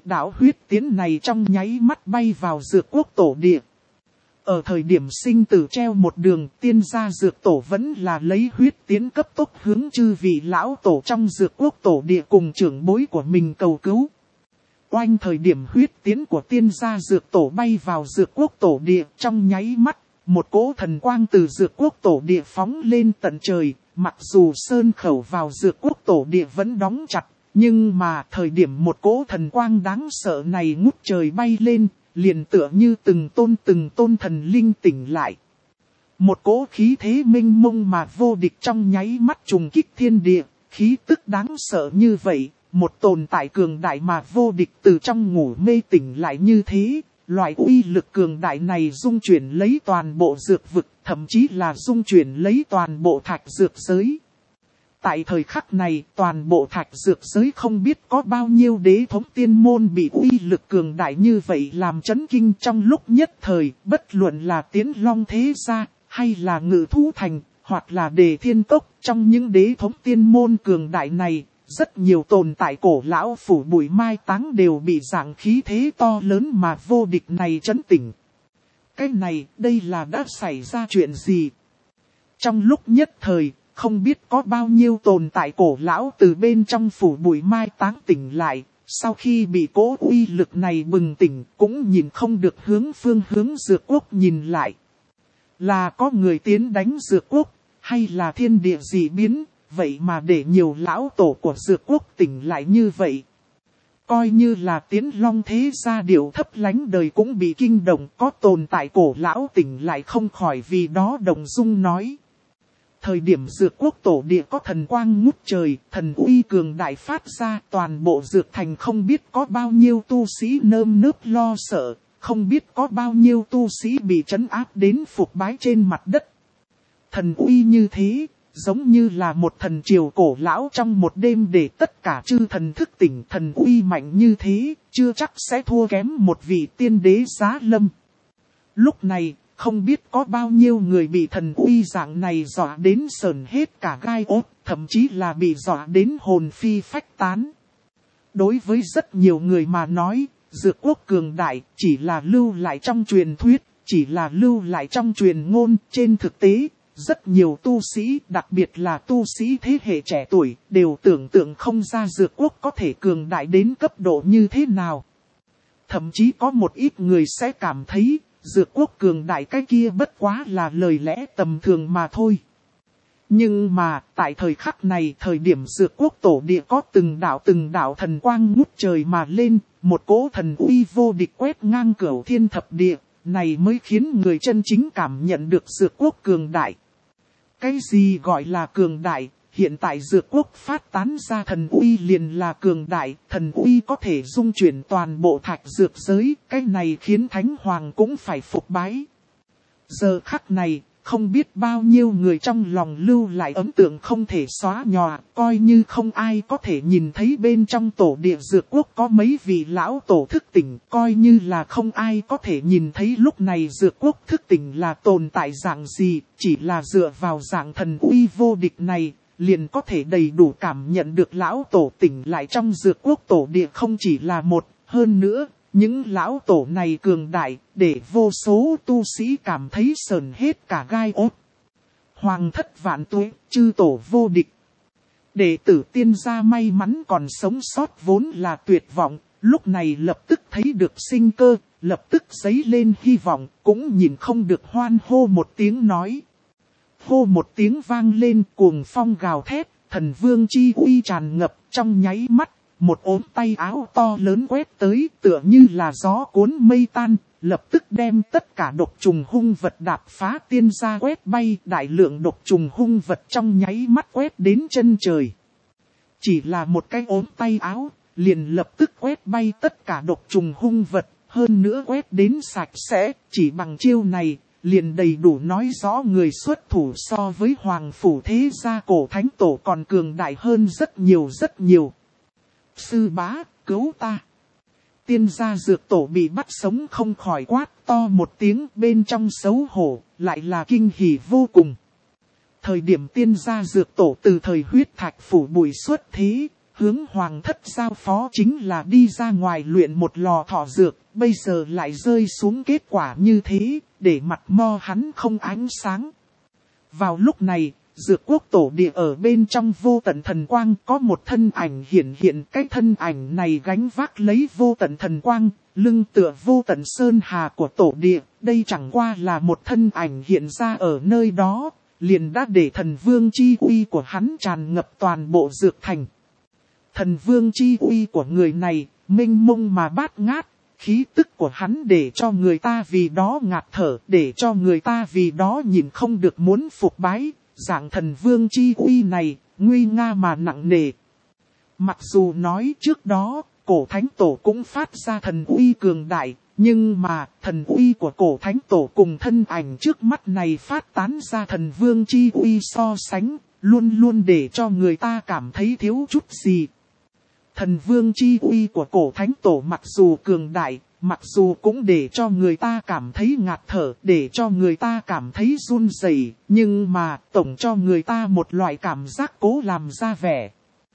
tiến này trong nháy mắt bay vào dược quốc tổ địa. Ở thời điểm sinh tử treo một đường, tiên gia dược tổ vẫn là lấy huyết tiến cấp tốc hướng chư vị lão tổ trong dược quốc tổ địa cùng trưởng bối của mình cầu cứu. Oanh thời điểm huyết tiến của tiên gia dược tổ bay vào dược quốc tổ địa, trong nháy mắt, một cỗ thần quang từ dược quốc tổ địa phóng lên tận trời, mặc dù sơn khẩu vào dược quốc tổ địa vẫn đóng chặt, nhưng mà thời điểm một cỗ thần quang đáng sợ này ngút trời bay lên, liền tựa như từng tôn thần linh tỉnh lại. Một cỗ khí thế minh mông mà vô địch trong nháy mắt trùng kích thiên địa, khí tức đáng sợ như vậy, một tồn tại cường đại mà vô địch từ trong ngủ mê tỉnh lại như thế, loại uy lực cường đại này dung chuyển lấy toàn bộ dược vực, thậm chí là dung chuyển lấy toàn bộ thạch dược giới. Tại thời khắc này, toàn bộ thạch dược giới không biết có bao nhiêu đế thống tiên môn bị uy lực cường đại như vậy làm chấn kinh trong lúc nhất thời, bất luận là Tiến Long thế gia, hay là Ngự Thú Thành, hoặc là Đề Thiên Cốc, trong những đế thống tiên môn cường đại này, rất nhiều tồn tại cổ lão phủ bụi mai táng đều bị dạng khí thế to lớn mà vô địch này chấn tỉnh. Cái này, đây là đã xảy ra chuyện gì? Trong lúc nhất thời, không biết có bao nhiêu tồn tại cổ lão từ bên trong phủ bụi mai táng tỉnh lại, sau khi bị cỗ uy lực này bừng tỉnh, cũng nhìn không được phương hướng dược quốc nhìn lại. Là có người tiến đánh dược quốc, hay là thiên địa dị biến, vậy mà để nhiều lão tổ của dược quốc tỉnh lại như vậy. Coi như là Tiến Long thế gia điệu thấp lánh đời cũng bị kinh động, có tồn tại cổ lão tỉnh lại không khỏi vì đó động dung nói. Thời điểm dược quốc tổ địa có thần quang ngút trời, thần uy cường đại phát ra, toàn bộ dược thành không biết có bao nhiêu tu sĩ nơm nớp lo sợ, không biết có bao nhiêu tu sĩ bị trấn áp đến phục bái trên mặt đất. Thần uy như thế, giống như là một thần triều cổ lão trong một đêm để tất cả chư thần thức tỉnh. Thần uy mạnh như thế, chưa chắc sẽ thua kém một vị tiên đế giá lâm. Lúc này, không biết có bao nhiêu người bị thần uy dạng này dọa đến sởn hết cả gai ốt, thậm chí là bị dọa đến hồn phi phách tán. Đối với rất nhiều người mà nói, dược quốc cường đại chỉ là lưu lại trong truyền thuyết, chỉ là lưu lại trong truyền ngôn. Trên thực tế, rất nhiều tu sĩ, đặc biệt là tu sĩ thế hệ trẻ tuổi, đều tưởng tượng không ra dược quốc có thể cường đại đến cấp độ như thế nào. Thậm chí có một ít người sẽ cảm thấy, dược quốc cường đại cái kia bất quá là lời lẽ tầm thường mà thôi. Nhưng mà, tại thời khắc này, thời điểm dược quốc tổ địa có từng đạo thần quang ngút trời mà lên, một cỗ thần uy vô địch quét ngang cửu thiên thập địa, này mới khiến người chân chính cảm nhận được dược quốc cường đại. Cái gì gọi là cường đại? Hiện tại dược quốc phát tán ra thần uy liền là cường đại, thần uy có thể dung chuyển toàn bộ thạch dược giới, cái này khiến Thánh Hoàng cũng phải phục bái. Giờ khắc này, không biết bao nhiêu người trong lòng lưu lại ấn tượng không thể xóa nhòa, coi như không ai có thể nhìn thấy bên trong tổ địa dược quốc có mấy vị lão tổ thức tỉnh, coi như là không ai có thể nhìn thấy lúc này dược quốc thức tỉnh là tồn tại dạng gì, chỉ là dựa vào dạng thần uy vô địch này, liền có thể đầy đủ cảm nhận được lão tổ tỉnh lại trong dược quốc tổ địa không chỉ là một, hơn nữa. Những lão tổ này cường đại, để vô số tu sĩ cảm thấy sờn hết cả gai ốt. Hoàng thất vạn tuế, chư tổ vô địch. Đệ tử tiên gia may mắn còn sống sót vốn là tuyệt vọng, lúc này lập tức thấy được sinh cơ, lập tức dấy lên hy vọng, cũng nhìn không được hoan hô một tiếng nói. Hô một tiếng vang lên cuồng phong gào thét, thần vương chi uy tràn ngập trong nháy mắt. Một ốm tay áo to lớn quét tới tựa như là gió cuốn mây tan, lập tức đem tất cả độc trùng hung vật đạp phá tiên gia quét bay, đại lượng độc trùng hung vật trong nháy mắt quét đến chân trời. Chỉ là một cái ốm tay áo, liền lập tức quét bay tất cả độc trùng hung vật, hơn nữa quét đến sạch sẽ, chỉ bằng chiêu này, liền đầy đủ nói rõ người xuất thủ so với hoàng phủ thế gia cổ thánh tổ còn cường đại hơn rất nhiều rất nhiều. Sư bá, cứu ta. Tiên gia dược tổ bị bắt sống không khỏi quát to một tiếng, bên trong xấu hổ, lại là kinh hỉ vô cùng. Thời điểm tiên gia dược tổ từ thời huyết thạch phủ bùi xuất thế, hướng hoàng thất giao phó chính là đi ra ngoài luyện một lò thọ dược, bây giờ lại rơi xuống kết quả như thế, để mặt mo hắn không ánh sáng. Vào lúc này, dược quốc tổ địa ở bên trong vô tận thần quang có một thân ảnh hiện cái thân ảnh này gánh vác lấy vô tận thần quang, lưng tựa vô tận sơn hà của tổ địa, đây chẳng qua là một thân ảnh hiện ra ở nơi đó, liền đã để thần vương chi uy của hắn tràn ngập toàn bộ dược thành. Thần vương chi uy của người này, mênh mông mà bát ngát, khí tức của hắn để cho người ta vì đó ngạt thở, để cho người ta vì đó nhìn không được muốn phục bái. Dạng thần vương chi uy này, nguy nga mà nặng nề. Mặc dù nói trước đó, cổ thánh tổ cũng phát ra thần uy cường đại, nhưng mà thần uy của cổ thánh tổ cùng thân ảnh trước mắt này phát tán ra thần vương chi uy so sánh, luôn luôn để cho người ta cảm thấy thiếu chút gì. Thần vương chi uy của cổ thánh tổ mặc dù cường đại, mặc dù cũng để cho người ta cảm thấy ngạt thở, để cho người ta cảm thấy run rẩy, nhưng mà tổng cho người ta một loại cảm giác cố làm ra vẻ.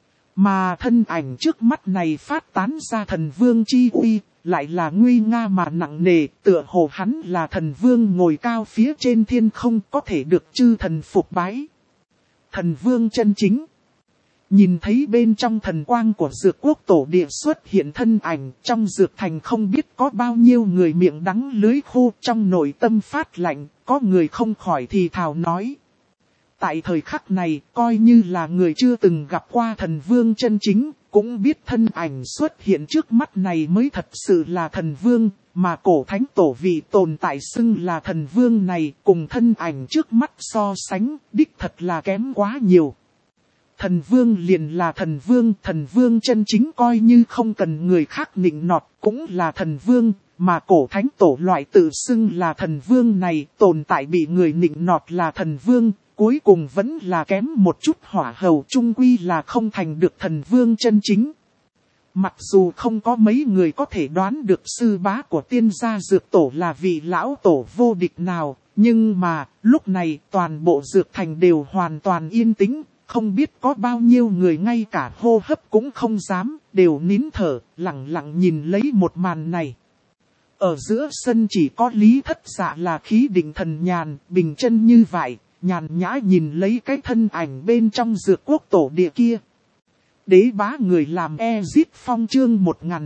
Mà thân ảnh trước mắt này phát tán ra thần vương chi uy, lại là nguy nga mà nặng nề, tựa hồ hắn là thần vương ngồi cao phía trên thiên không có thể được chư thần phục bái. Thần vương chân chính. Nhìn thấy bên trong thần quang của dược quốc tổ địa xuất hiện thân ảnh, trong dược thành không biết có bao nhiêu người miệng đắng lưỡi khô, trong nội tâm phát lạnh, có người không khỏi thì thào nói. Tại thời khắc này, coi như là người chưa từng gặp qua thần vương chân chính, cũng biết thân ảnh xuất hiện trước mắt này mới thật sự là thần vương, mà cổ thánh tổ vị tồn tại xưng là thần vương này cùng thân ảnh trước mắt so sánh, đích thật là kém quá nhiều. Thần vương liền là thần vương chân chính coi như không cần người khác nịnh nọt cũng là thần vương, mà cổ thánh tổ loại tự xưng là thần vương này tồn tại bị người nịnh nọt là thần vương, cuối cùng vẫn là kém một chút hỏa hầu, chung quy là không thành được thần vương chân chính. Mặc dù không có mấy người có thể đoán được sư bá của tiên gia dược tổ là vị lão tổ vô địch nào, nhưng mà lúc này toàn bộ dược thành đều hoàn toàn yên tĩnh, không biết có bao nhiêu người ngay cả hô hấp cũng không dám, đều nín thở, lặng lặng nhìn lấy một màn này. Ở giữa sân chỉ có Lý Thất Dạ là khí định thần nhàn, bình chân như vậy, nhàn nhã nhìn lấy cái thân ảnh bên trong dược quốc tổ địa kia. Đế bá người làm Ezit Phong chương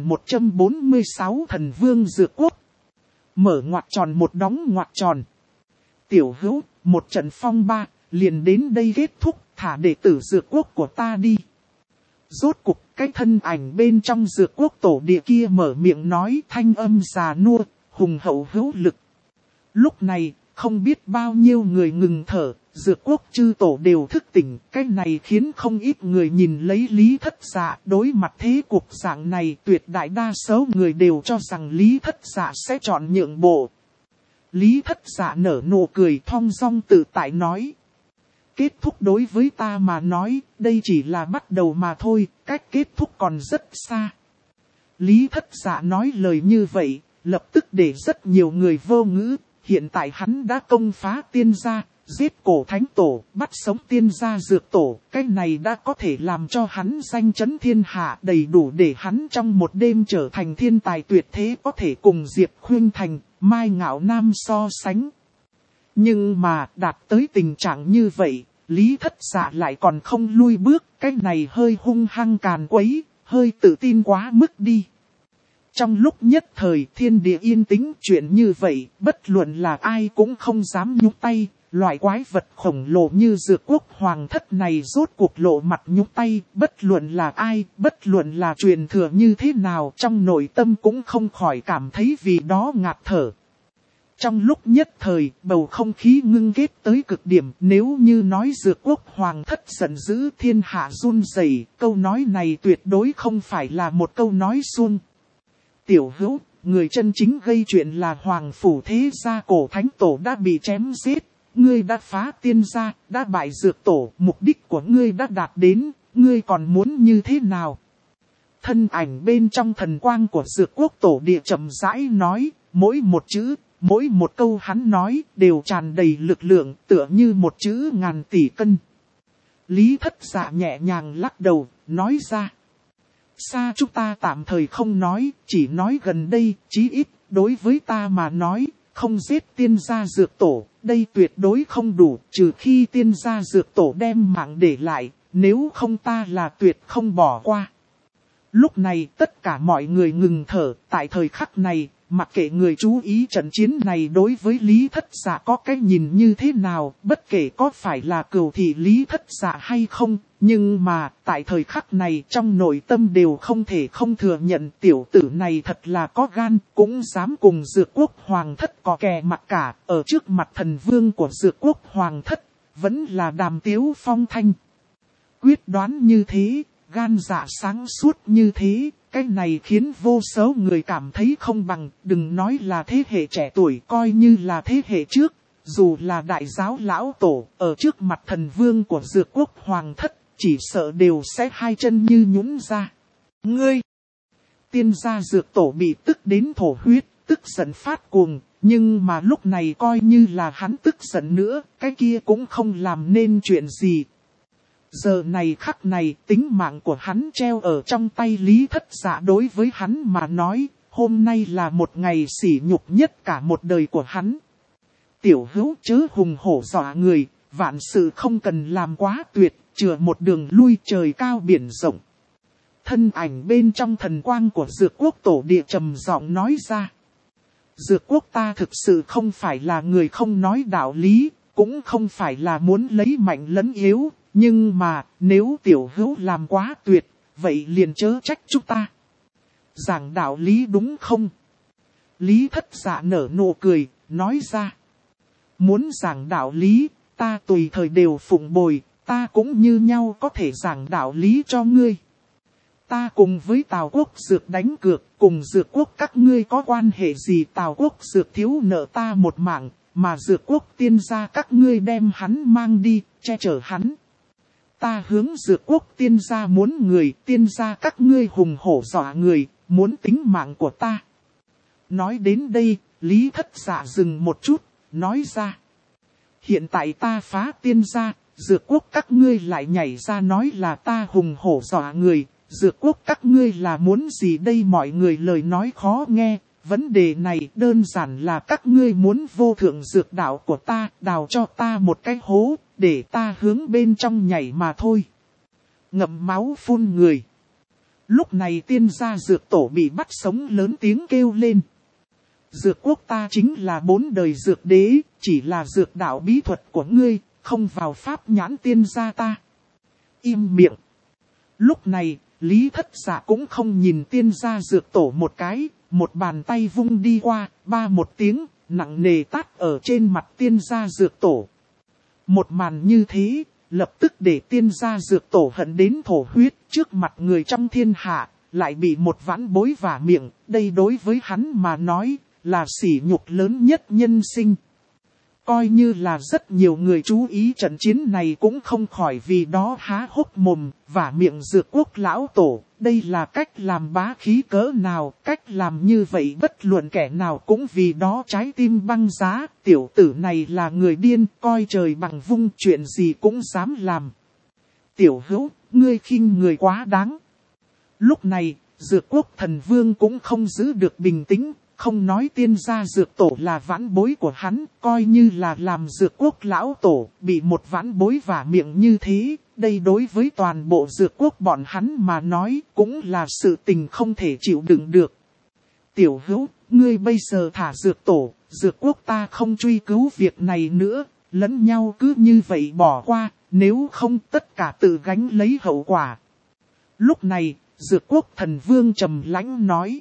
1146 thần vương dược quốc. Mở ngoặc tròn một đóng ngoặc tròn. Tiểu hữu, một trận phong ba, liền đến đây kết thúc, thả đệ tử dược quốc của ta đi. Rốt cục, cái thân ảnh bên trong dược quốc tổ địa kia mở miệng nói, thanh âm già nua, hùng hậu hữu lực. Lúc này, không biết bao nhiêu người ngừng thở, dược quốc chư tổ đều thức tỉnh, cái này khiến không ít người nhìn lấy Lý Thất Dạ. Đối mặt thế cục dạng này, tuyệt đại đa số người đều cho rằng Lý Thất Dạ sẽ chọn nhượng bộ. Lý Thất Dạ nở nụ cười thong dong tự tại nói. Kết thúc đối với ta mà nói, đây chỉ là bắt đầu mà thôi, cách kết thúc còn rất xa. Lý Thất Dạ nói lời như vậy, lập tức để rất nhiều người vô ngữ. Hiện tại hắn đã công phá tiên gia, giết cổ thánh tổ, bắt sống tiên gia dược tổ. Cái này đã có thể làm cho hắn danh chấn thiên hạ, đầy đủ để hắn trong một đêm trở thành thiên tài tuyệt thế, có thể cùng Diệp Khuynh Thành, Mai Ngạo Nam so sánh. Nhưng mà đạt tới tình trạng như vậy, Lý Thất Dạ lại còn không lui bước, cái này hơi hung hăng càn quấy, hơi tự tin quá mức đi. Trong lúc nhất thời thiên địa yên tĩnh, chuyện như vậy, bất luận là ai cũng không dám nhúc tay, loại quái vật khổng lồ như dược quốc hoàng thất này rốt cuộc lộ mặt nhúc tay, bất luận là ai, bất luận là truyền thừa như thế nào, trong nội tâm cũng không khỏi cảm thấy vì đó ngạt thở. Trong lúc nhất thời, bầu không khí ngưng kết tới cực điểm, nếu như nói dược quốc hoàng thất giận dữ thiên hạ run rẩy, câu nói này tuyệt đối không phải là một câu nói suông. Tiểu hữu, người chân chính gây chuyện là hoàng phủ thế gia cổ thánh tổ đã bị chém giết, ngươi đã phá tiên gia, đã bại dược tổ, mục đích của ngươi đã đạt đến, ngươi còn muốn như thế nào? Thân ảnh bên trong thần quang của dược quốc tổ địa chậm rãi nói, mỗi một chữ, mỗi một câu hắn nói đều tràn đầy lực lượng, tựa như một chữ ngàn tỷ cân. Lý Thất Dạ nhẹ nhàng lắc đầu, nói ra. Xa chúng ta tạm thời không nói, chỉ nói gần đây, chí ít, đối với ta mà nói, không giết tiên gia dược tổ, đây tuyệt đối không đủ, trừ khi tiên gia dược tổ đem mạng để lại, nếu không ta là tuyệt không bỏ qua. Lúc này tất cả mọi người ngừng thở, tại thời khắc này, mặc kệ người chú ý trận chiến này đối với Lý Thất Dạ có cái nhìn như thế nào, bất kể có phải là cừu thị Lý Thất Dạ hay không, nhưng mà tại thời khắc này trong nội tâm đều không thể không thừa nhận tiểu tử này thật là có gan, cũng dám cùng dược quốc hoàng thất có kè mặt cả, ở trước mặt thần vương của dược quốc hoàng thất, vẫn là Đàm Tiếu Phong thanh. Quyết đoán như thế, gan dạ sáng suốt như thế. Cái này khiến vô số người cảm thấy không bằng, đừng nói là thế hệ trẻ tuổi, coi như là thế hệ trước, dù là đại giáo lão tổ, ở trước mặt thần vương của dược quốc hoàng thất, chỉ sợ đều sẽ hai chân như nhũn ra. Ngươi! Tiên gia dược tổ bị tức đến thổ huyết, tức giận phát cuồng, nhưng mà lúc này coi như là hắn tức giận nữa, cái kia cũng không làm nên chuyện gì. Giờ này khắc này, tính mạng của hắn treo ở trong tay Lý Thất Dạ, đối với hắn mà nói, hôm nay là một ngày sỉ nhục nhất cả một đời của hắn. Tiểu hữu chớ hùng hổ dọa người, vạn sự không cần làm quá tuyệt, chừa một đường lui trời cao biển rộng. Thân ảnh bên trong thần quang của dược quốc tổ địa trầm giọng nói ra. Dược quốc ta thực sự không phải là người không nói đạo lý, cũng không phải là muốn lấy mạnh lấn yếu. Nhưng mà, nếu tiểu hữu làm quá tuyệt, vậy liền chớ trách chúng ta. Giảng đạo lý đúng không? Lý Thất Dạ nở nụ cười, nói ra. Muốn giảng đạo lý, ta tùy thời đều phụng bồi, ta cũng như nhau có thể giảng đạo lý cho ngươi. Ta cùng với Tào Quốc Dược đánh cược, cùng Dược Quốc các ngươi có quan hệ gì? Tào Quốc Dược thiếu nợ ta một mạng, mà Dược Quốc tiên gia các ngươi đem hắn mang đi, che chở hắn. Ta hướng Dược Quốc tiên gia muốn người, tiên gia các ngươi hùng hổ dọa người, muốn tính mạng của ta. Nói đến đây, Lý Thất Dạ dừng một chút, nói ra. Hiện tại ta phá tiên gia, Dược Quốc các ngươi lại nhảy ra nói là ta hùng hổ dọa người, Dược Quốc các ngươi là muốn gì đây? Mọi người lời nói khó nghe, vấn đề này đơn giản là các ngươi muốn vô thượng dược đạo của ta, đào cho ta một cái hố, để ta hướng bên trong nhảy mà thôi. Ngậm máu phun người. Lúc này tiên gia Dược Tổ bị bắt sống lớn tiếng kêu lên. Dược Quốc ta chính là 4 đời dược đế, chỉ là dược đạo bí thuật của ngươi, không vào pháp nhãn tiên gia ta. Im miệng. Lúc này, Lý Thất Dạ cũng không nhìn tiên gia Dược Tổ một cái, một bàn tay vung đi qua, ba một tiếng, nặng nề tát ở trên mặt tiên gia Dược Tổ. Một màn như thế, lập tức để tiên gia Dược Tổ hận đến thổ huyết, trước mặt người trong thiên hạ, lại bị một vãn bối vả miệng, đây đối với hắn mà nói, là sỉ nhục lớn nhất nhân sinh. Coi như là rất nhiều người chú ý trận chiến này cũng không khỏi vì đó há hốc mồm, vả miệng Dược Quốc lão tổ. Đây là cách làm bá khí cỡ nào, cách làm như vậy bất luận kẻ nào cũng vì đó trái tim băng giá. Tiểu tử này là người điên, coi trời bằng vung, chuyện gì cũng dám làm. Tiểu hữu, ngươi khinh người quá đáng. Lúc này, Dược Quốc thần vương cũng không giữ được bình tĩnh. Không nói tiên gia Dược Tổ là vãn bối của hắn, coi như là làm Dược Quốc lão tổ, bị một vãn bối vả miệng như thế, đây đối với toàn bộ Dược Quốc bọn hắn mà nói, cũng là sự tình không thể chịu đựng được. Tiểu hữu, ngươi bây giờ thả Dược Tổ, Dược Quốc ta không truy cứu việc này nữa, lẫn nhau cứ như vậy bỏ qua, nếu không tất cả tự gánh lấy hậu quả. Lúc này, Dược Quốc thần vương trầm lãnh nói.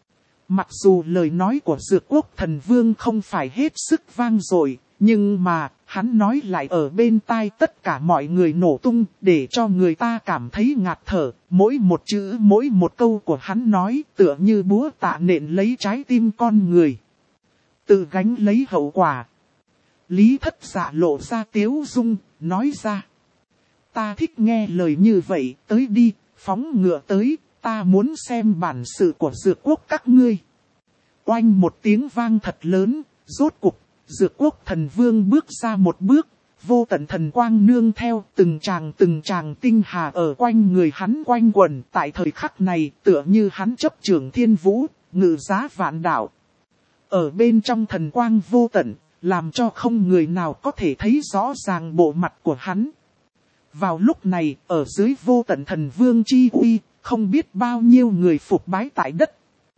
Mặc dù lời nói của Dược Quốc thần vương không phải hết sức vang dội, nhưng mà, hắn nói lại ở bên tai tất cả mọi người nổ tung, để cho người ta cảm thấy ngạt thở. Mỗi một chữ, mỗi một câu của hắn nói, tựa như búa tạ nện lấy trái tim con người. Tự gánh lấy hậu quả. Lý Thất Dạ lộ ra tiếu dung, nói ra. Ta thích nghe lời như vậy, tới đi, phóng ngựa tới. Ta muốn xem bản sự của Dược Quốc các ngươi. Oanh một tiếng vang thật lớn, rốt cục, Dược Quốc thần vương bước ra một bước, vô tận thần quang nương theo từng tràng tinh hà ở quanh người hắn quanh quẩn. Tại thời khắc này tựa như hắn chấp trưởng thiên vũ, ngự giá vạn đạo. Ở bên trong thần quang vô tận, làm cho không người nào có thể thấy rõ ràng bộ mặt của hắn. Vào lúc này, ở dưới vô tận thần vương chi uy, không biết bao nhiêu người phục bái tại đất.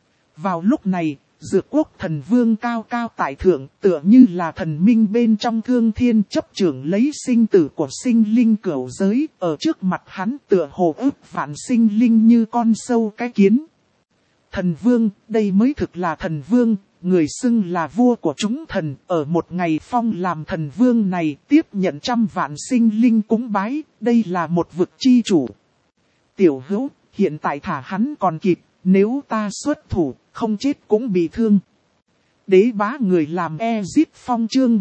Vào lúc này, Dược Quốc thần vương cao cao tại thượng, tựa như là thần minh bên trong thương thiên chấp trưởng lấy sinh tử của sinh linh cửu giới, ở trước mặt hắn tựa hồ ức vạn sinh linh như con sâu cái kiến. Thần vương, đây mới thực là thần vương, người xưng là vua của chúng thần, ở một ngày phong làm thần vương này tiếp nhận trăm vạn sinh linh cúng bái, đây là một vực chi chủ. Tiểu hữu, hiện tại thả hắn còn kịp, nếu ta xuất thủ, không chết cũng bị thương. Đế bá người làm Ezip Phong chương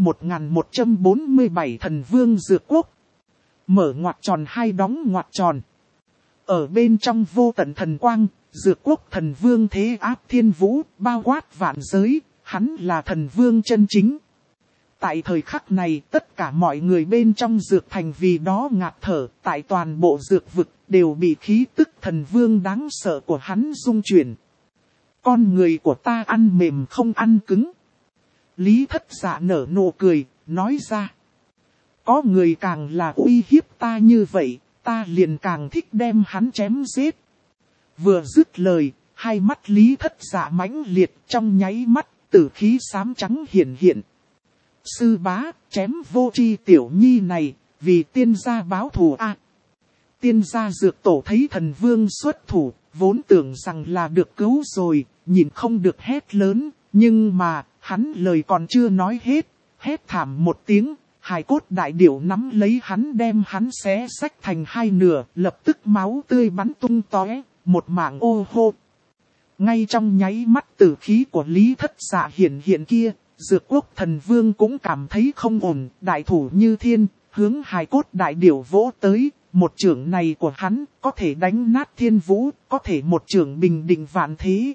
1147 thần vương Dược Quốc. Mở ngoặc tròn hai đóng ngoặc tròn. Ở bên trong vô tận thần quang, Dược Quốc thần vương thế áp thiên vũ, bao quát vạn giới, hắn là thần vương chân chính. Tại thời khắc này, tất cả mọi người bên trong dược thành vì đó ngạt thở, tại toàn bộ dược vực, đều bị khí tức thần vương đáng sợ của hắn rung chuyển. Con người của ta ăn mềm không ăn cứng. Lý Thất Dạ nở nụ cười, nói ra. Có người càng là uy hiếp ta như vậy, ta liền càng thích đem hắn chém giết. Vừa dứt lời, hai mắt Lý Thất Dạ mãnh liệt, trong nháy mắt, tử khí xám trắng hiện hiện. Sư bá, chém vô tri tiểu nhi này, vì tiên gia báo thù a. Tiên gia dược tổ thấy thần vương xuất thủ, vốn tưởng rằng là được cứu rồi, nhìn không được hét lớn, nhưng mà, hắn lời còn chưa nói hết, hét thảm một tiếng, hài cốt đại điểu nắm lấy hắn đem hắn xé xách thành hai nửa, lập tức máu tươi bắn tung tóe, một mảng ô hô. Ngay trong nháy mắt tử khí của Lý Thất Dạ hiện kia, Dược Quốc thần vương cũng cảm thấy không ổn, đại thủ như thiên, hướng hài cốt đại điểu vỗ tới, một chưởng này của hắn có thể đánh nát thiên vũ, có thể một chưởng bình định vạn thế.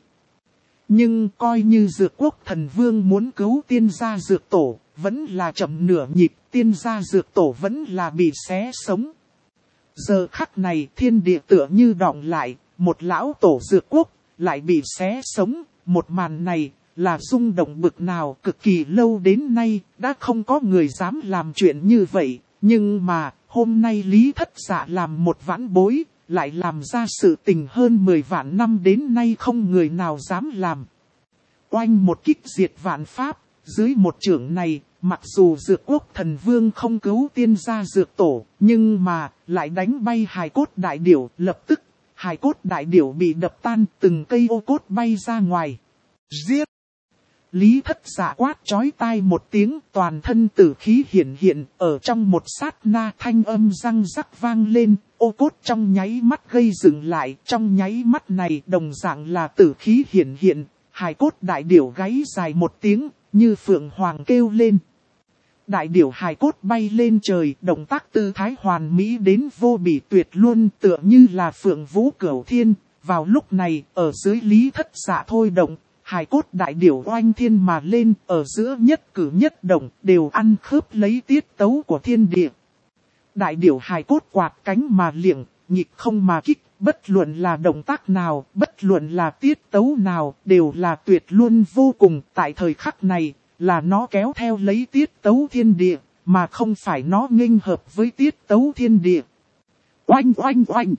Nhưng coi như Dược Quốc thần vương muốn cứu tiên gia dược tổ, vẫn là chậm nửa nhịp, tiên gia dược tổ vẫn là bị xé sống. Giờ khắc này thiên địa tựa như đọng lại, một lão tổ Dược Quốc lại bị xé sống, một màn này là rung động bực nào, cực kỳ lâu đến nay đã không có người dám làm chuyện như vậy, nhưng mà hôm nay Lý Thất Dạ làm một vãn bối, lại làm ra sự tình hơn 10 vạn năm đến nay không người nào dám làm. Oanh một kích diệt vạn pháp, dưới một chưởng này, mặc dù Dược Quốc thần vương không cứu tiên gia dược tổ, nhưng mà lại đánh bay hài cốt đại điểu, lập tức hài cốt đại điểu bị đập tan, từng cây ô cốt bay ra ngoài. Giết! Lý Thất Dạ quát chói tai một tiếng, toàn thân tử khí hiện, ở trong một sát na thanh âm răng rắc vang lên, ô cốt trong nháy mắt gây dừng lại, trong nháy mắt này đồng dạng là tử khí hiện, hài cốt đại điểu gáy dài một tiếng, như phượng hoàng kêu lên. Đại điểu hài cốt bay lên trời, động tác tư thái hoàn mỹ đến vô bỉ tuyệt luôn, tựa như là phượng vũ cửu thiên. Vào lúc này, ở dưới Lý Thất Dạ thôi động, hài cốt đại điểu oanh thiên mà lên, ở giữa nhất cử nhất động, đều ăn khớp lấy tiết tấu của thiên địa. Đại điểu hài cốt quạt cánh mà liệng, nhịp không mà kích, bất luận là động tác nào, bất luận là tiết tấu nào, đều là tuyệt luôn vô cùng. Tại thời khắc này, là nó kéo theo lấy tiết tấu thiên địa, mà không phải nó nghênh hợp với tiết tấu thiên địa. Oanh oanh oanh!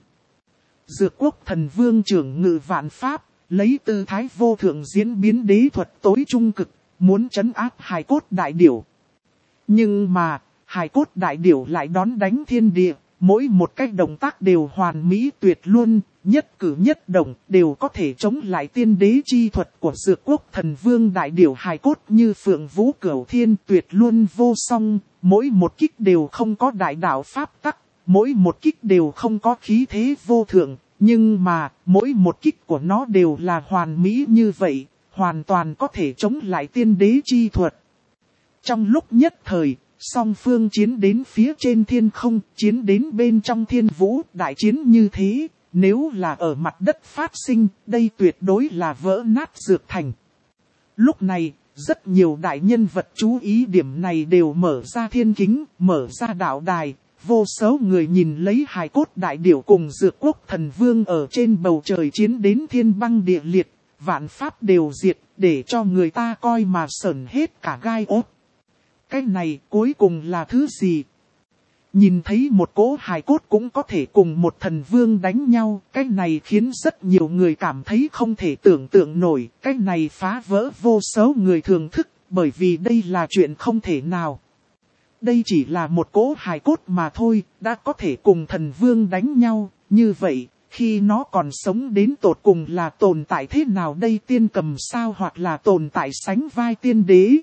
Dược Quốc thần vương trưởng ngự vạn pháp, lấy tư thái vô thượng diễn biến đế thuật tối trung cực, muốn trấn áp hài cốt đại điểu. Nhưng mà, hài cốt đại điểu lại đón đánh thiên địa, mỗi một cách động tác đều hoàn mỹ tuyệt luôn, nhất cử nhất động đều có thể chống lại tiên đế chi thuật của Dược Quốc thần vương đại điểu hài cốt như phượng vũ cửu thiên tuyệt luôn vô song, mỗi một kích đều không có đại đạo pháp tắc, mỗi một kích đều không có khí thế vô thượng, nhưng mà mỗi một kích của nó đều là hoàn mỹ như vậy, hoàn toàn có thể chống lại tiên đế chi thuật. Trong lúc nhất thời, song phương chiến đến phía trên thiên không, chiến đến bên trong thiên vũ, đại chiến như thế, nếu là ở mặt đất phát sinh, đây tuyệt đối là vỡ nát dược thành. Lúc này, rất nhiều đại nhân vật chú ý điểm này đều mở ra thiên kính, mở ra đạo đài, vô số người nhìn lấy hài cốt đại điểu cùng Dược Quốc thần vương ở trên bầu trời chiến đến thiên băng địa liệt, vạn pháp đều diệt, để cho người ta coi mà sởn hết cả gai ốt. Cái này cuối cùng là thứ gì? Nhìn thấy một cỗ hài cốt cũng có thể cùng một thần vương đánh nhau, cái này khiến rất nhiều người cảm thấy không thể tưởng tượng nổi, cái này phá vỡ vô số người thường thức, bởi vì đây là chuyện không thể nào. Đây chỉ là một cỗ hài cốt mà thôi, đã có thể cùng thần vương đánh nhau, như vậy, khi nó còn sống đến tột cùng là tồn tại thế nào đây, tiên cầm sao hoặc là tồn tại sánh vai tiên đế?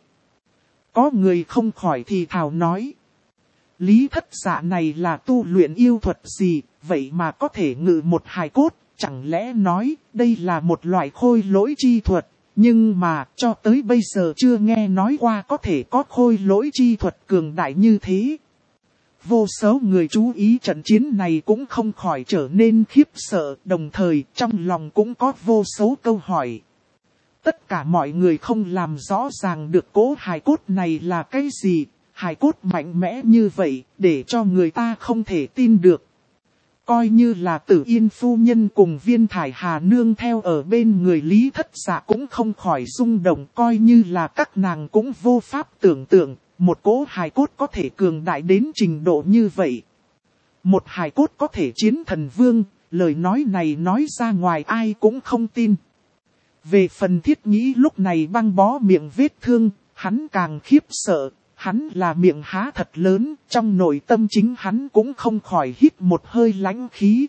Có người không khỏi thì thào nói. Lý Thất Dạ này là tu luyện yêu thuật gì, vậy mà có thể ngự một hài cốt, chẳng lẽ nói đây là một loại khôi lỗi chi thuật, nhưng mà cho tới bây giờ chưa nghe nói qua có thể có khôi lỗi chi thuật cường đại như thế. Vô số người chú ý trận chiến này cũng không khỏi trở nên khiếp sợ, đồng thời trong lòng cũng có vô số câu hỏi. Tất cả mọi người không làm rõ ràng được cỗ hài cốt này là cái gì, hài cốt mạnh mẽ như vậy, để cho người ta không thể tin được. Coi như là Tử Yên phu nhân cùng Viên Thải Hà nương theo ở bên người Lý Thất Dạ cũng không khỏi rung động, coi như là các nàng cũng vô pháp tưởng tượng, một cỗ hài cốt có thể cường đại đến trình độ như vậy. Một hài cốt có thể chiến thần vương, lời nói này nói ra ngoài ai cũng không tin. Về phần Thiết Nhĩ lúc này băng bó miệng vết thương, hắn càng khiếp sợ, hắn là miệng há thật lớn, trong nội tâm chính hắn cũng không khỏi hít một hơi lãnh khí.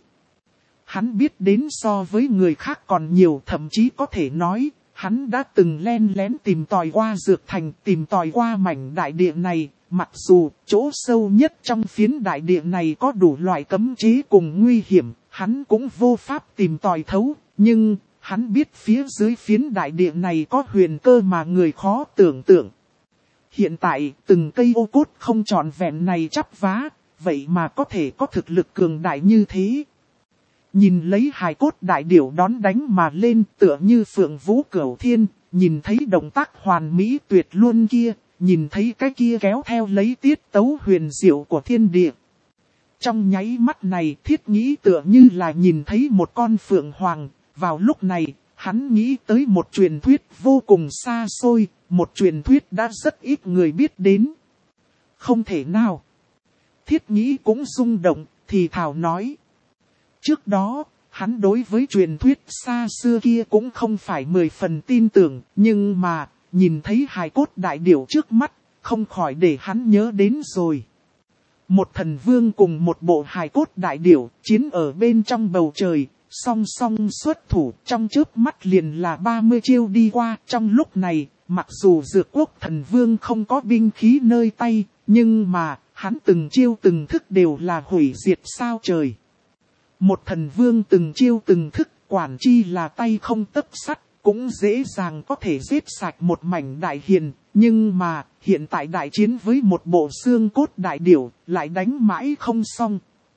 Hắn biết đến so với người khác còn nhiều, thậm chí có thể nói, hắn đã từng len lén tìm tòi qua Dược Thành, tìm tòi qua mảnh đại địa này, mặc dù chỗ sâu nhất trong phiến đại địa này có đủ loại cấm chế cùng nguy hiểm, hắn cũng vô pháp tìm tòi thấu, nhưng hắn biết phía dưới phiến đại địa này có huyền cơ mà người khó tưởng tượng. Hiện tại, từng cây ô cốt không trọn vẹn này chắp vá, vậy mà có thể có thực lực cường đại như thế. Nhìn lấy hài cốt đại điểu đón đánh mà lên tựa như phượng vũ cửu thiên, nhìn thấy động tác hoàn mỹ tuyệt luôn kia, nhìn thấy cái kia kéo theo lấy tiết tấu huyền diệu của thiên địa. Trong nháy mắt này Thiết Nghĩ tựa như là nhìn thấy một con phượng hoàng, vào lúc này, hắn nghĩ tới một truyền thuyết vô cùng xa xôi, một truyền thuyết đã rất ít người biết đến. Không thể nào. Thiết Nghĩ cũng rung động, thì thào nói. Trước đó, hắn đối với truyền thuyết xa xưa kia cũng không phải 10 phần tin tưởng, nhưng mà, nhìn thấy hài cốt đại điểu trước mắt, không khỏi để hắn nhớ đến rồi. Một thần vương cùng một bộ hài cốt đại điểu, chiến ở bên trong bầu trời, song song xuất thủ, trong chớp mắt liền là 30 chiêu đi qua. Trong lúc này, mặc dù Dược Quốc thần vương không có binh khí nơi tay, nhưng mà, hắn từng chiêu từng thức đều là hủy diệt sao trời. Một thần vương từng chiêu từng thức, quản chi là tay không tấc sắt, cũng dễ dàng có thể giết sạch một mảnh đại hiền. Nhưng mà, hiện tại đại chiến với một bộ xương cốt đại điểu, lại đánh mãi không xong.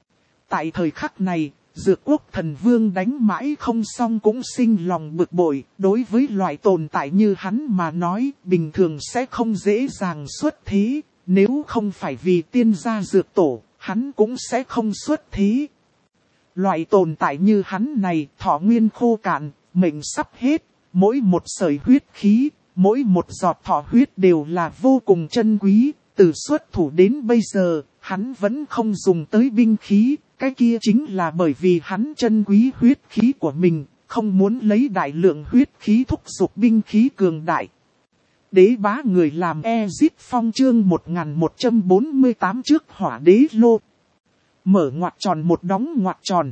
Tại thời khắc này, Dược Quốc thần vương đánh mãi không xong cũng sinh lòng bực bội. Đối với loại tồn tại như hắn mà nói, bình thường sẽ không dễ dàng xuất thế. Nếu không phải vì tiên gia dược tổ, hắn cũng sẽ không xuất thế. Loại tồn tại như hắn này, thọ nguyên khô cạn, mệnh sắp hết, mỗi một sợi huyết khí, mỗi một giọt thọ huyết đều là vô cùng chân quý. Từ xuất thủ đến bây giờ, hắn vẫn không dùng tới binh khí, cái kia chính là bởi vì hắn chân quý huyết khí của mình, không muốn lấy đại lượng huyết khí thúc giục binh khí cường đại. Đế bá người làm Ezit Phong chương 1148 trước Hỏa Đế Lô. Mở ngoặc tròn một đóng ngoặc tròn.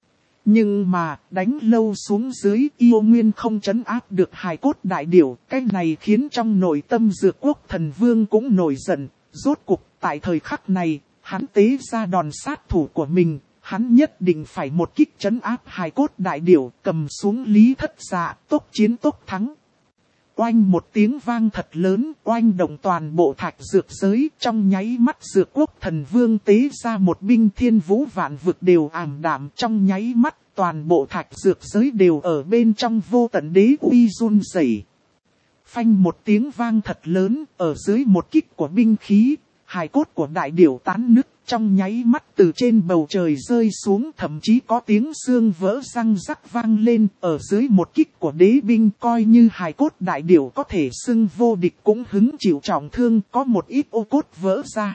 Nhưng mà, đánh lâu xuống dưới yêu nguyên không trấn áp được hài cốt đại điểu. Cái này khiến trong nội tâm Dược Quốc thần vương cũng nổi giận. Rốt cục, tại thời khắc này, hắn tế ra đòn sát thủ của mình. Hắn nhất định phải một kích trấn áp hài cốt đại điểu, cầm xuống Lý Thất Dạ, tốc chiến tốc thắng. Oanh một tiếng vang thật lớn, oanh động toàn bộ thạch dược giới, trong nháy mắt Dược Quốc thần vương tế ra một binh thiên vũ vạn vực đều ảm đạm, trong nháy mắt toàn bộ thạch dược giới đều ở bên trong vô tận đế uy run rẩy. Phanh một tiếng vang thật lớn, ở dưới một kích của binh khí, hài cốt của đại điểu tán nứt, trong nháy mắt từ trên bầu trời rơi xuống, thậm chí có tiếng xương vỡ răng rắc vang lên. Ở dưới một kích của đế binh, coi như hài cốt đại điểu có thể xưng vô địch cũng hứng chịu trọng thương, có một ít ô cốt vỡ ra.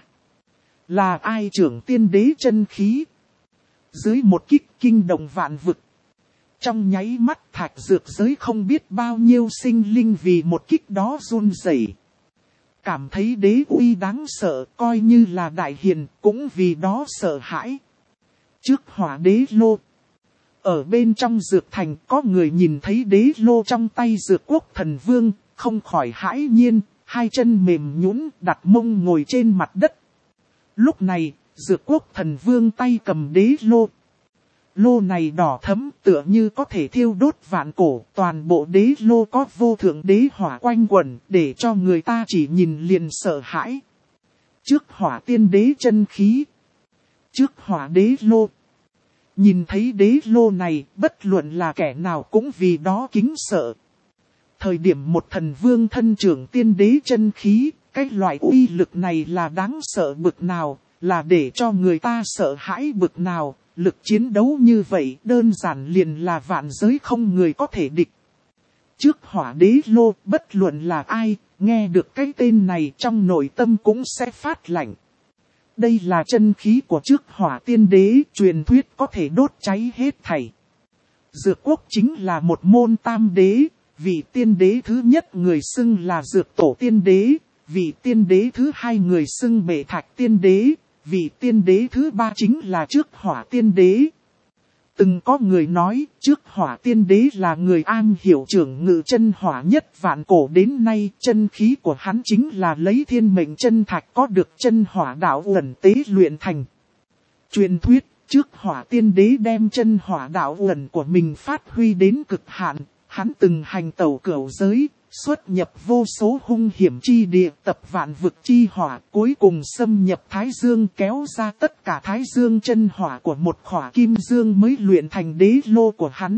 Là ai trưởng tiên đế chân khí? Dưới một kích kinh động vạn vực. Trong nháy mắt thạch dược giới không biết bao nhiêu sinh linh vì một kích đó run rẩy. Cảm thấy đế uy đáng sợ, coi như là đại hiền, cũng vì đó sợ hãi. Trước Hỏa Đế Lô. Ở bên trong Dược Thành có người nhìn thấy đế lô trong tay Dược Quốc thần vương, không khỏi hãi nhiên, hai chân mềm nhũn đặt mông ngồi trên mặt đất. Lúc này, Dược Quốc thần vương tay cầm đế lô. Lô này đỏ thẫm tựa như có thể thiêu đốt vạn cổ, toàn bộ đế lô có vô thượng đế hỏa quanh quẩn, để cho người ta chỉ nhìn liền sợ hãi. Trước Hỏa Tiên Đế chân khí. Trước Hỏa Đế Lô. Nhìn thấy đế lô này, bất luận là kẻ nào cũng vì đó kính sợ. Thời điểm một thần vương thân trưởng tiên đế chân khí, cái loại uy lực này là đáng sợ bực nào, là để cho người ta sợ hãi bực nào. Lực chiến đấu như vậy đơn giản liền là vạn giới không người có thể địch. Trước Hỏa Đế Lô, bất luận là ai, nghe được cái tên này trong nội tâm cũng sẽ phát lạnh. Đây là chân khí của trước Hỏa Tiên Đế, truyền thuyết có thể đốt cháy hết thảy. Dược Quốc chính là một môn tam đế, vị tiên đế thứ nhất người xưng là Dược Tổ Tiên Đế, vị tiên đế thứ hai người xưng Bệ Thạch tiên đế, vị tiên đế thứ ba chính là Trước Hỏa tiên đế. Từng có người nói, Trước Hỏa tiên đế là người am hiểu trưởng ngự chân hỏa nhất vạn cổ đến nay, chân khí của hắn chính là lấy thiên mệnh chân thạch có được chân hỏa đạo uẩn tế luyện thành. Truyền thuyết, Trước Hỏa tiên đế đem chân hỏa đạo uẩn của mình phát huy đến cực hạn, hắn từng hành tẩu cửu giới, xuất nhập vô số hung hiểm chi địa, tập vạn vực chi hỏa, cuối cùng xâm nhập Thái Dương, kéo ra tất cả Thái Dương chân hỏa của một khỏa kim dương mới luyện thành đế lô của hắn.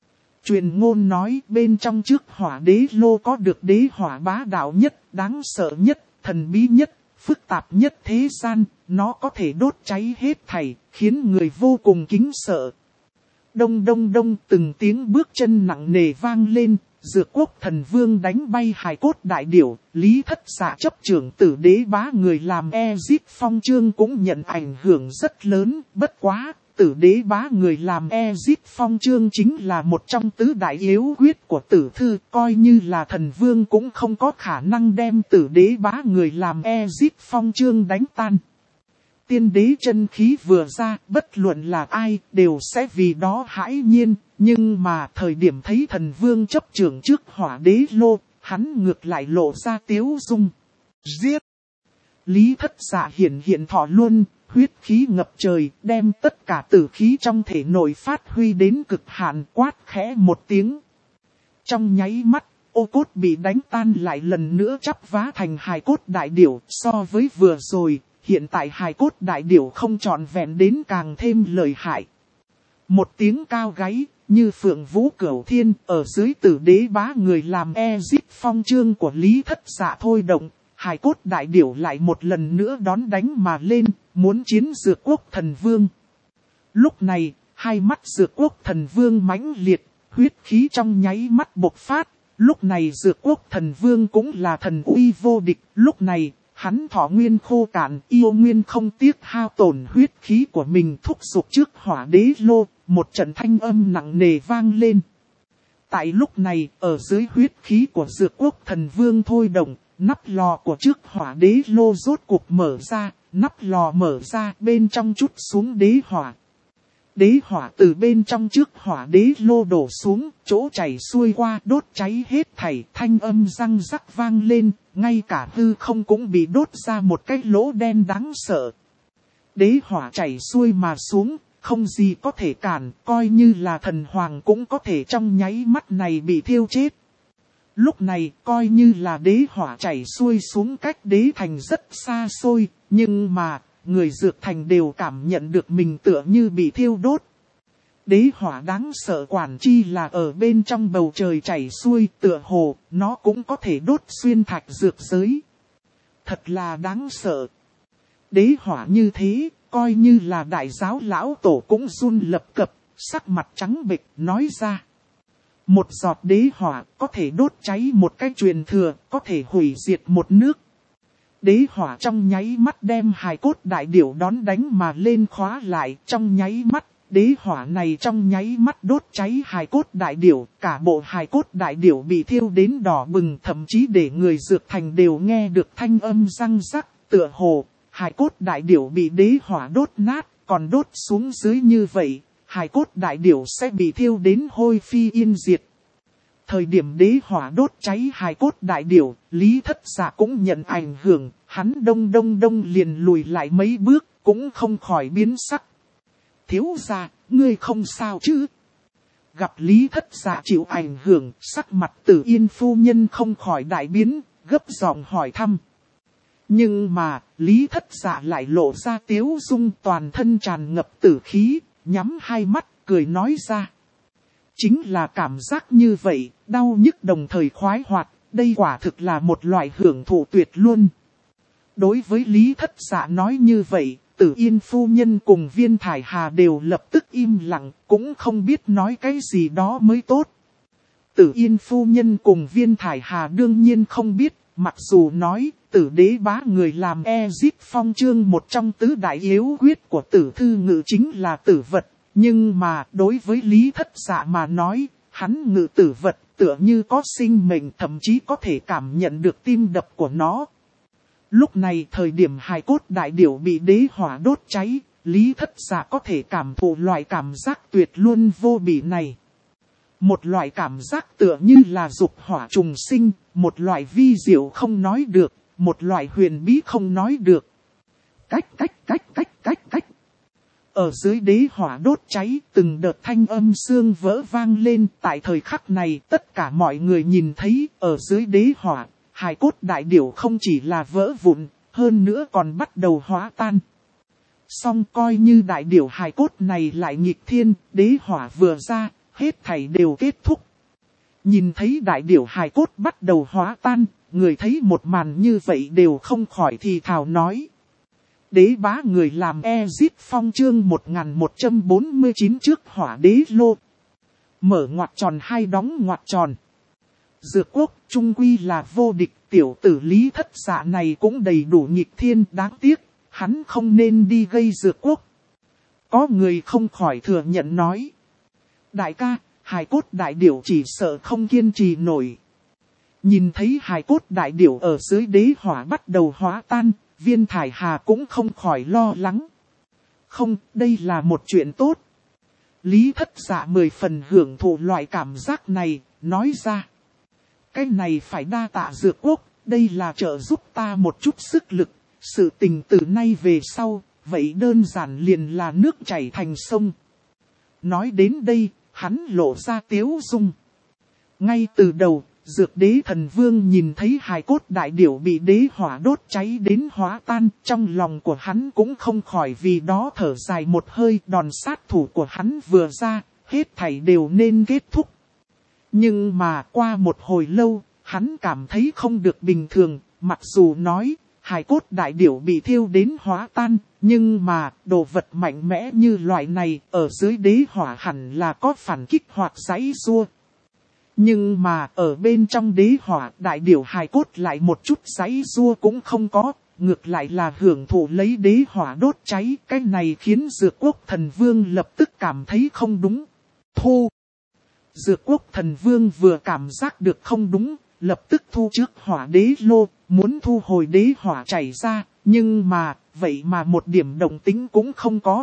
Truyền ngôn nói bên trong Trước Hỏa đế lô có được đế hỏa bá đạo nhất, đáng sợ nhất, thần bí nhất, phức tạp nhất thế gian, nó có thể đốt cháy hết thảy, khiến người vô cùng kính sợ. Đông đông đông, từng tiếng bước chân nặng nề vang lên. Dược Quốc Thần Vương đánh bay hài cốt đại điểu, Lý Thất Dạ chấp trưởng Tử Đế bá người làm Ezip Phong Chương cũng nhận ảnh hưởng rất lớn, bất quá, Tử Đế bá người làm Ezip Phong Chương chính là một trong tứ đại yếu quyết của Tử Thư, coi như là Thần Vương cũng không có khả năng đem Tử Đế bá người làm Ezip Phong Chương đánh tan. Tiên đế chân khí vừa ra, bất luận là ai, đều sẽ vì đó hãi nhiên, nhưng mà thời điểm thấy Thần Vương chấp trưởng Trước Hỏa đế lô, hắn ngược lại lộ ra tiếu dung. Giết! Lý Thất Dạ hiện thọ luân, huyết khí ngập trời, đem tất cả tử khí trong thể nội phát huy đến cực hạn, quát khẽ một tiếng. Trong nháy mắt, ô cốt bị đánh tan lại lần nữa chắp vá thành hài cốt đại điểu, so với vừa rồi. Hiện tại hài cốt đại điểu không trọn vẹn đến càng thêm lợi hại. Một tiếng cao gáy, như phượng vũ cửu thiên, ở dưới Tử Đế bá người làm Ezip Phong Chương của Lý Thất Dạ thôi động, hài cốt đại điểu lại một lần nữa đón đánh mà lên, muốn chiến Dược Quốc Thần Vương. Lúc này, hai mắt Dược Quốc Thần Vương mãnh liệt, huyết khí trong nháy mắt bộc phát, lúc này Dược Quốc Thần Vương cũng là thần uy vô địch, lúc này, hắn thọ nguyên khô cạn, yêu nguyên không tiếc hao tổn huyết khí của mình thúc giục Trước Hỏa đế lô, một trận thanh âm nặng nề vang lên. Tại lúc này, ở dưới huyết khí của Dược Quốc Thần Vương thôi động, nắp lò của Trước Hỏa đế lô rốt cuộc mở ra, nắp lò mở ra, bên trong chút xuống đế hỏa. Đế hỏa từ bên trong Trước Hỏa đế lô đổ xuống, chỗ chảy xuôi qua đốt cháy hết thảy, thanh âm răng rắc vang lên, ngay cả hư không cũng bị đốt ra một cái lỗ đen đáng sợ. Đế hỏa chảy xuôi mà xuống, không gì có thể cản, coi như là thần hoàng cũng có thể trong nháy mắt này bị thiêu chết. Lúc này, coi như là đế hỏa chảy xuôi xuống cách đế thành rất xa xôi, nhưng mà, người dược thành đều cảm nhận được mình tựa như bị thiêu đốt. Đế hỏa đáng sợ quản chi là ở bên trong bầu trời chảy xuôi, tựa hồ, nó cũng có thể đốt xuyên thạch dược giới. Thật là đáng sợ. Đế hỏa như thế, coi như là đại giáo lão tổ cũng run lập cập, sắc mặt trắng bệch nói ra. Một giọt đế hỏa có thể đốt cháy một cái truyền thừa, có thể hủy diệt một nước. Đế hỏa trong nháy mắt đem hài cốt đại điểu đón đánh mà lên khóa lại, trong nháy mắt, đế hỏa này trong nháy mắt đốt cháy hài cốt đại điểu, cả bộ hài cốt đại điểu bị thiêu đến đỏ bừng, thậm chí để người dược thành đều nghe được thanh âm răng rắc, tựa hồ, hài cốt đại điểu bị đế hỏa đốt nát, còn đốt xuống dưới như vậy, hài cốt đại điểu sẽ bị thiêu đến hôi phi yên diệt. Thời điểm đế hỏa đốt cháy hài cốt đại điểu, Lý Thất Dạ cũng nhận ảnh hưởng, hắn đông liền lùi lại mấy bước, cũng không khỏi biến sắc. Thiếu gia, ngươi không sao chứ? Gặp Lý Thất Dạ chịu ảnh hưởng, sắc mặt Tử Yên phu nhân không khỏi đại biến, gấp giọng hỏi thăm. Nhưng mà, Lý Thất Dạ lại lộ ra tiếu dung, toàn thân tràn ngập tử khí, nhắm hai mắt, cười nói ra. Chính là cảm giác như vậy, đau nhức đồng thời khoái hoạt, đây quả thực là một loại hưởng thụ tuyệt luôn. Đối với Lý Thất Dạ nói như vậy, Tử Yên phu nhân cùng Viên Thải Hà đều lập tức im lặng, cũng không biết nói cái gì đó mới tốt. Tử Yên phu nhân cùng Viên Thải Hà đương nhiên không biết, mặc dù nói, Tử Đế bá người làm Ezip Phong Chương một trong tứ đại yếu quyết của Tử Thư Ngự chính là tử vật. Nhưng mà đối với Lý Thất Dạ mà nói, hắn ngự tử vật tựa như có sinh mệnh, thậm chí có thể cảm nhận được tim đập của nó. Lúc này thời điểm hài cốt đại điểu bị đế hỏa đốt cháy, Lý Thất Dạ có thể cảm thụ loại cảm giác tuyệt luôn vô bỉ này. Một loại cảm giác tựa như là dục hỏa trùng sinh, một loại vi diệu không nói được, một loại huyền bí không nói được. Cách. Ở dưới đế hỏa đốt cháy, từng đợt thanh âm xương vỡ vang lên. Tại thời khắc này, tất cả mọi người nhìn thấy, ở dưới đế hỏa, hài cốt đại điểu không chỉ là vỡ vụn, hơn nữa còn bắt đầu hóa tan. Song coi như đại điểu hài cốt này lại nghịch thiên, đế hỏa vừa ra, hết thảy đều kết thúc. Nhìn thấy đại điểu hài cốt bắt đầu hóa tan, người thấy một màn như vậy đều không khỏi thì thào nói. Đế bá người làm Ezit Phong chương 1149 trước hỏa đế lô. Mở ngoặc tròn hay đóng ngoặc tròn. Dược quốc trung quy là vô địch, tiểu tử Lý Thất Dạ này cũng đầy đủ nghịch thiên, đáng tiếc, hắn không nên đi gây dược quốc. Có người không khỏi thừa nhận nói. Đại ca, hài cốt đại điểu chỉ sợ không kiên trì nổi. Nhìn thấy hài cốt đại điểu ở dưới đế hỏa bắt đầu hóa tan, Viên Thải Hà cũng không khỏi lo lắng. Không, đây là một chuyện tốt. Lý Thất Dạ 10 phần hưởng thụ loại cảm giác này, nói ra. Cái này phải đa tạ dược quốc, đây là trợ giúp ta một chút sức lực. Sự tình từ nay về sau, vậy đơn giản liền là nước chảy thành sông. Nói đến đây, hắn lộ ra tiếu dung. Ngay từ đầu, Dược Đế Thần Vương nhìn thấy hài cốt đại điểu bị đế hỏa đốt cháy đến hóa tan, trong lòng của hắn cũng không khỏi vì đó thở dài một hơi. Đòn sát thủ của hắn vừa ra, hết thảy đều nên kết thúc. Nhưng mà qua một hồi lâu, hắn cảm thấy không được bình thường, mặc dù nói, hài cốt đại điểu bị thiêu đến hóa tan, nhưng mà đồ vật mạnh mẽ như loại này ở dưới đế hỏa hẳn là có phản kích hoặc giãy giụa. Nhưng mà ở bên trong đế hỏa đại điểu hài cốt lại một chút giãy giụa cũng không có, ngược lại là hưởng thụ lấy đế hỏa đốt cháy. Cái này khiến Dược Quốc Thần Vương lập tức cảm thấy không đúng. Dược Quốc Thần Vương vừa cảm giác được không đúng, lập tức thu trước hỏa đế lô, muốn thu hồi đế hỏa chảy ra, nhưng mà, vậy mà một điểm động tĩnh cũng không có.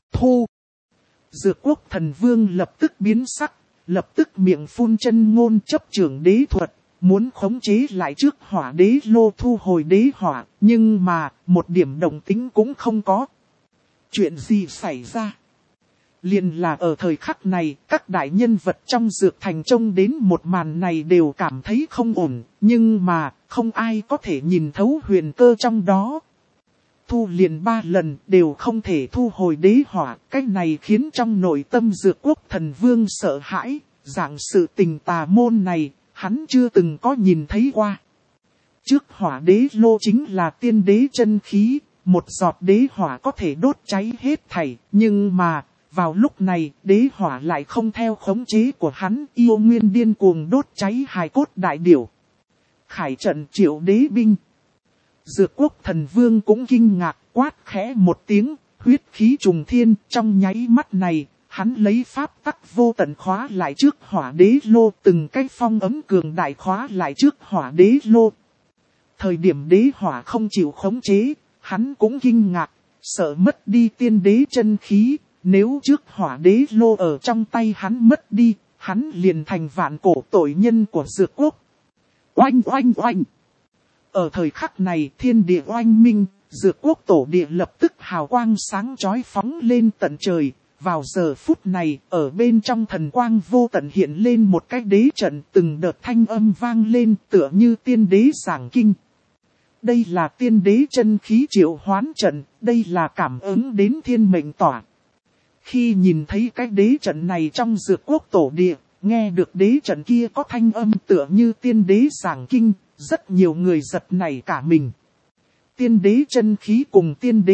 Dược Quốc Thần Vương lập tức biến sắc, lập tức miệng phun chân ngôn chấp trưởng đế thuật, muốn khống chế lại trước hỏa đế lô thu hồi đế hỏa, nhưng mà, một điểm động tĩnh cũng không có. Chuyện gì xảy ra? Liền là ở thời khắc này, các đại nhân vật trong dược thành trông đến một màn này đều cảm thấy không ổn, nhưng mà, không ai có thể nhìn thấu huyền cơ trong đó. Thu liền 3 lần đều không thể thu hồi đế hỏa, cái này khiến trong nội tâm Dược Quốc Thần Vương sợ hãi, dạng sự tình tà môn này, hắn chưa từng có nhìn thấy qua. Trước hỏa đế lô chính là tiên đế chân khí, một giọt đế hỏa có thể đốt cháy hết thảy, nhưng mà, vào lúc này, đế hỏa lại không theo khống chế của hắn, yêu nguyên điên cuồng đốt cháy hài cốt đại điểu. Khải trận triệu đế binh. Dược Quốc Thần Vương cũng kinh ngạc, quát khẽ một tiếng, huyết khí trùng thiên. Trong nháy mắt này, hắn lấy pháp tắc vô tận khóa lại trước hỏa đế lô, từng cái phong ấm cường đại khóa lại trước hỏa đế lô. Thời điểm đế hỏa không chịu khống chế, hắn cũng kinh ngạc, sợ mất đi tiên đế chân khí. Nếu trước hỏa đế lô ở trong tay hắn mất đi, hắn liền thành vạn cổ tội nhân của Dược Quốc. Oanh oanh oanh! Ở thời khắc này thiên địa oanh minh, Dược Quốc tổ địa lập tức hào quang sáng chói phóng lên tận trời. Vào giờ phút này, ở bên trong thần quang vô tận hiện lên một cái đế trận, từng đợt thanh âm vang lên tựa như tiên đế giảng kinh. Đây là tiên đế chân khí triệu hoán trận, đây là cảm ứng đến thiên mệnh tỏa. Khi nhìn thấy cái đế trận này trong Dược Quốc tổ địa, nghe được đế trận kia có thanh âm tựa như tiên đế giảng kinh, rất nhiều người giật nảy cả mình. Tiên đế chân khí cùng tiên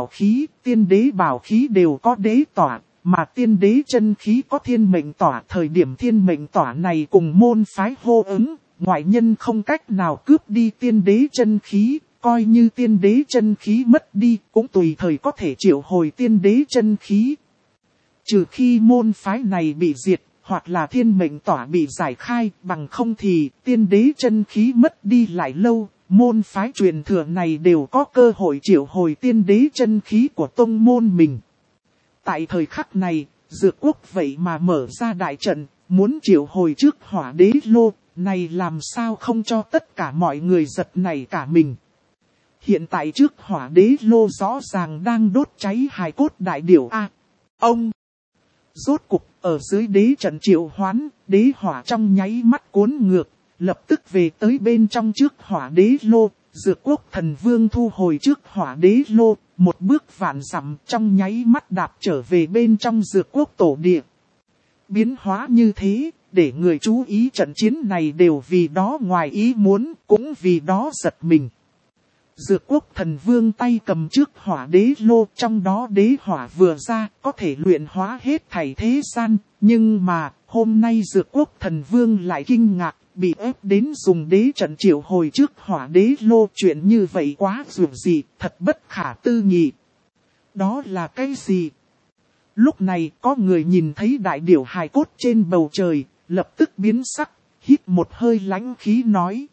đế bảo khí đều có đế tỏa, mà tiên đế chân khí có thiên mệnh tỏa. Thời điểm thiên mệnh tỏa này cùng môn phái hô ứng, ngoại nhân không cách nào cướp đi tiên đế chân khí, coi như tiên đế chân khí mất đi, cũng tùy thời có thể triệu hồi tiên đế chân khí. Trừ khi môn phái này bị diệt, hoặc là thiên mệnh tỏa bị giải khai, bằng không thì tiên đế chân khí mất đi lại lâu, môn phái truyền thừa này đều có cơ hội triệu hồi tiên đế chân khí của tông môn mình. Tại thời khắc này, Dược Quốc vậy mà mở ra đại trận, muốn triệu hồi trước hỏa đế lô, này làm sao không cho tất cả mọi người giật nảy cả mình. Hiện tại trước hỏa đế lô rõ ràng đang đốt cháy hài cốt đại điểu a. Ông! Rốt cục, ở dưới đế trận triệu hoán, đế hỏa trong nháy mắt cuốn ngược, lập tức về tới bên trong trước hỏa đế lô. Dược Quốc thần vương thu hồi trước hỏa đế lô, một bước vạn dặm trong nháy mắt đạp trở về bên trong Dược Quốc tổ địa. Biến hóa như thế, để người chú ý trận chiến này đều vì đó ngoài ý muốn, cũng vì đó giật mình. Dược Quốc thần vương tay cầm trước hỏa đế lô, trong đó đế hỏa vừa ra, có thể luyện hóa hết thảy thế gian, nhưng mà, hôm nay Dược Quốc thần vương lại kinh ngạc, bị ép đến dùng đế trận triệu hồi trước hỏa đế lô. Chuyện như vậy quá dù gì, thật bất khả tư nghị. Đó là cái gì? Lúc này có người nhìn thấy đại điểu hài cốt trên bầu trời, lập tức biến sắc, hít một hơi lãnh khí nói.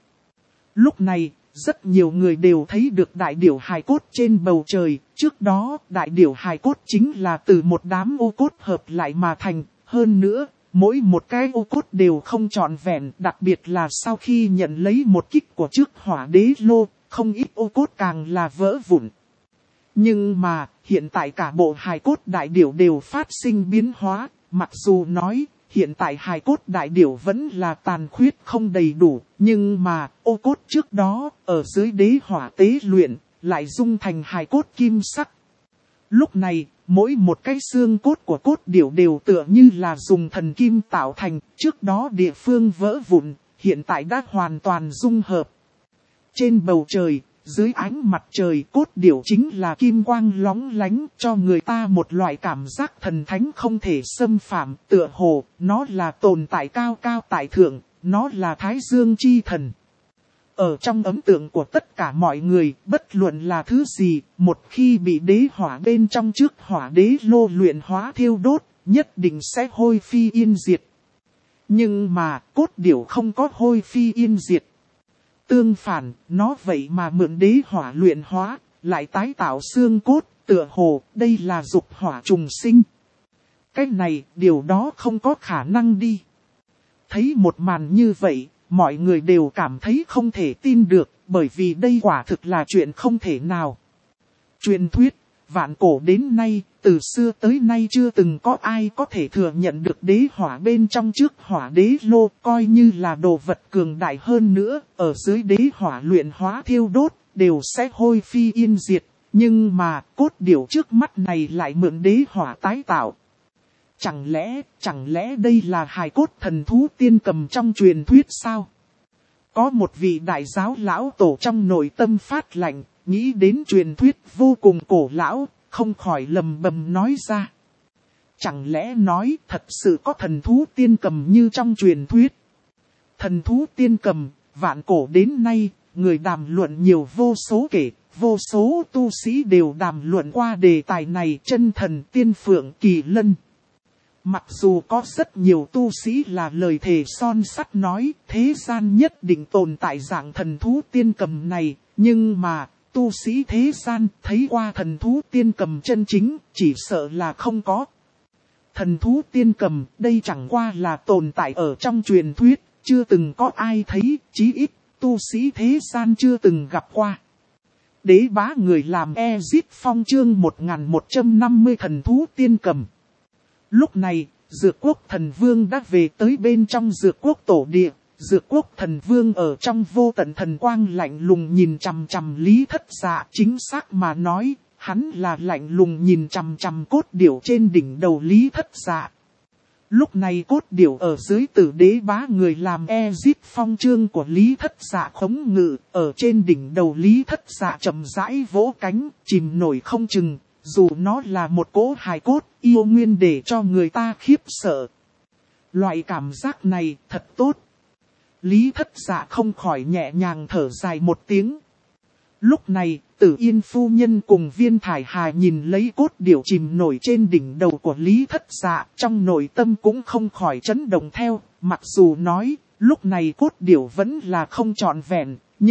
Lúc này, rất nhiều người đều thấy được đại điểu hài cốt trên bầu trời. Trước đó, đại điểu hài cốt chính là từ một đám ô cốt hợp lại mà thành. Hơn nữa, mỗi một cái ô cốt đều không trọn vẹn, đặc biệt là sau khi nhận lấy một kích của trước hỏa đế lô, không ít ô cốt càng là vỡ vụn. Nhưng mà, hiện tại cả bộ hài cốt đại điểu đều phát sinh biến hóa, mặc dù nói, hiện tại hài cốt đại điểu vẫn là tàn khuyết không đầy đủ, nhưng mà, ô cốt trước đó, ở dưới đế hỏa tế luyện, lại dung thành hài cốt kim sắc. Lúc này, mỗi một cái xương cốt của cốt điểu đều tựa như là dùng thần kim tạo thành, trước đó địa phương vỡ vụn, hiện tại đã hoàn toàn dung hợp. Trên bầu trời, dưới ánh mặt trời, cốt điểu chính là kim quang lóng lánh, cho người ta một loại cảm giác thần thánh không thể xâm phạm, tựa hồ, nó là tồn tại cao cao tại thượng, nó là Thái Dương chi thần. Ở trong ấn tượng của tất cả mọi người, bất luận là thứ gì, một khi bị đế hỏa bên trong trước hỏa đế lô luyện hóa thiêu đốt, nhất định sẽ hôi phi yên diệt. Nhưng mà, cốt điểu không có hôi phi yên diệt. Tương phản, nó vậy mà mượn đế hỏa luyện hóa, lại tái tạo xương cốt, tựa hồ, đây là dục hỏa trùng sinh. Cái này, điều đó không có khả năng đi. Thấy một màn như vậy, mọi người đều cảm thấy không thể tin được, bởi vì đây quả thực là chuyện không thể nào. Truyền thuyết, vạn cổ đến nay, từ xưa tới nay chưa từng có ai có thể thừa nhận được đế hỏa bên trong trước hỏa đế lô, coi như là đồ vật cường đại hơn nữa, ở dưới đế hỏa luyện hóa thiêu đốt, đều sẽ hôi phi yên diệt, nhưng mà cốt điểu trước mắt này lại mượn đế hỏa tái tạo. Chẳng lẽ đây là hài cốt thần thú tiên cầm trong truyền thuyết sao? Có một vị đại giáo lão tổ trong nội tâm phát lạnh, nghĩ đến truyền thuyết vô cùng cổ lão, không khỏi lầm bầm nói ra. Chẳng lẽ nói thật sự có thần thú tiên cầm như trong truyền thuyết? Thần thú tiên cầm, vạn cổ đến nay, người đàm luận nhiều vô số kể, vô số tu sĩ đều đàm luận qua đề tài này, chân thần tiên phượng kỳ lân. Mặc dù có rất nhiều tu sĩ là lời thề son sắt nói thế gian nhất định tồn tại dạng thần thú tiên cầm này, nhưng mà tu sĩ thế gian thấy qua thần thú tiên cầm chân chính chỉ sợ là không có. Thần thú tiên cầm đây chẳng qua là tồn tại ở trong truyền thuyết, chưa từng có ai thấy, chí ít tu sĩ thế gian chưa từng gặp qua. Đế bá người làm Ezit Phong chương 1150 thần thú tiên cầm. Lúc này, Dược Quốc thần vương đã về tới bên trong Dược Quốc tổ địa. Dược Quốc thần vương ở trong vô tận thần quang lạnh lùng nhìn chằm chằm Lý Thất Dạ. Chính xác mà nói, hắn là lạnh lùng nhìn chằm chằm cốt điểu trên đỉnh đầu Lý Thất Dạ. Lúc này cốt điểu ở dưới tử đế bá người làm Ezit Phong chương của Lý Thất Dạ khống ngự. Ở trên đỉnh đầu Lý Thất Dạ chậm rãi vỗ cánh, chìm nổi không chừng. Dù nó là một cỗ hài cốt, yêu nguyên để cho người ta khiếp sợ. Loại cảm giác này thật tốt. Lý Thất Dạ không khỏi nhẹ nhàng thở dài một tiếng. Lúc này, Tử Yên phu nhân cùng Viên Thải Hà nhìn lấy cốt điểu chìm nổi trên đỉnh đầu của Lý Thất Dạ, trong nội tâm cũng không khỏi chấn động theo, mặc dù nói, lúc này cốt điểu vẫn là không trọn vẹn, nhưng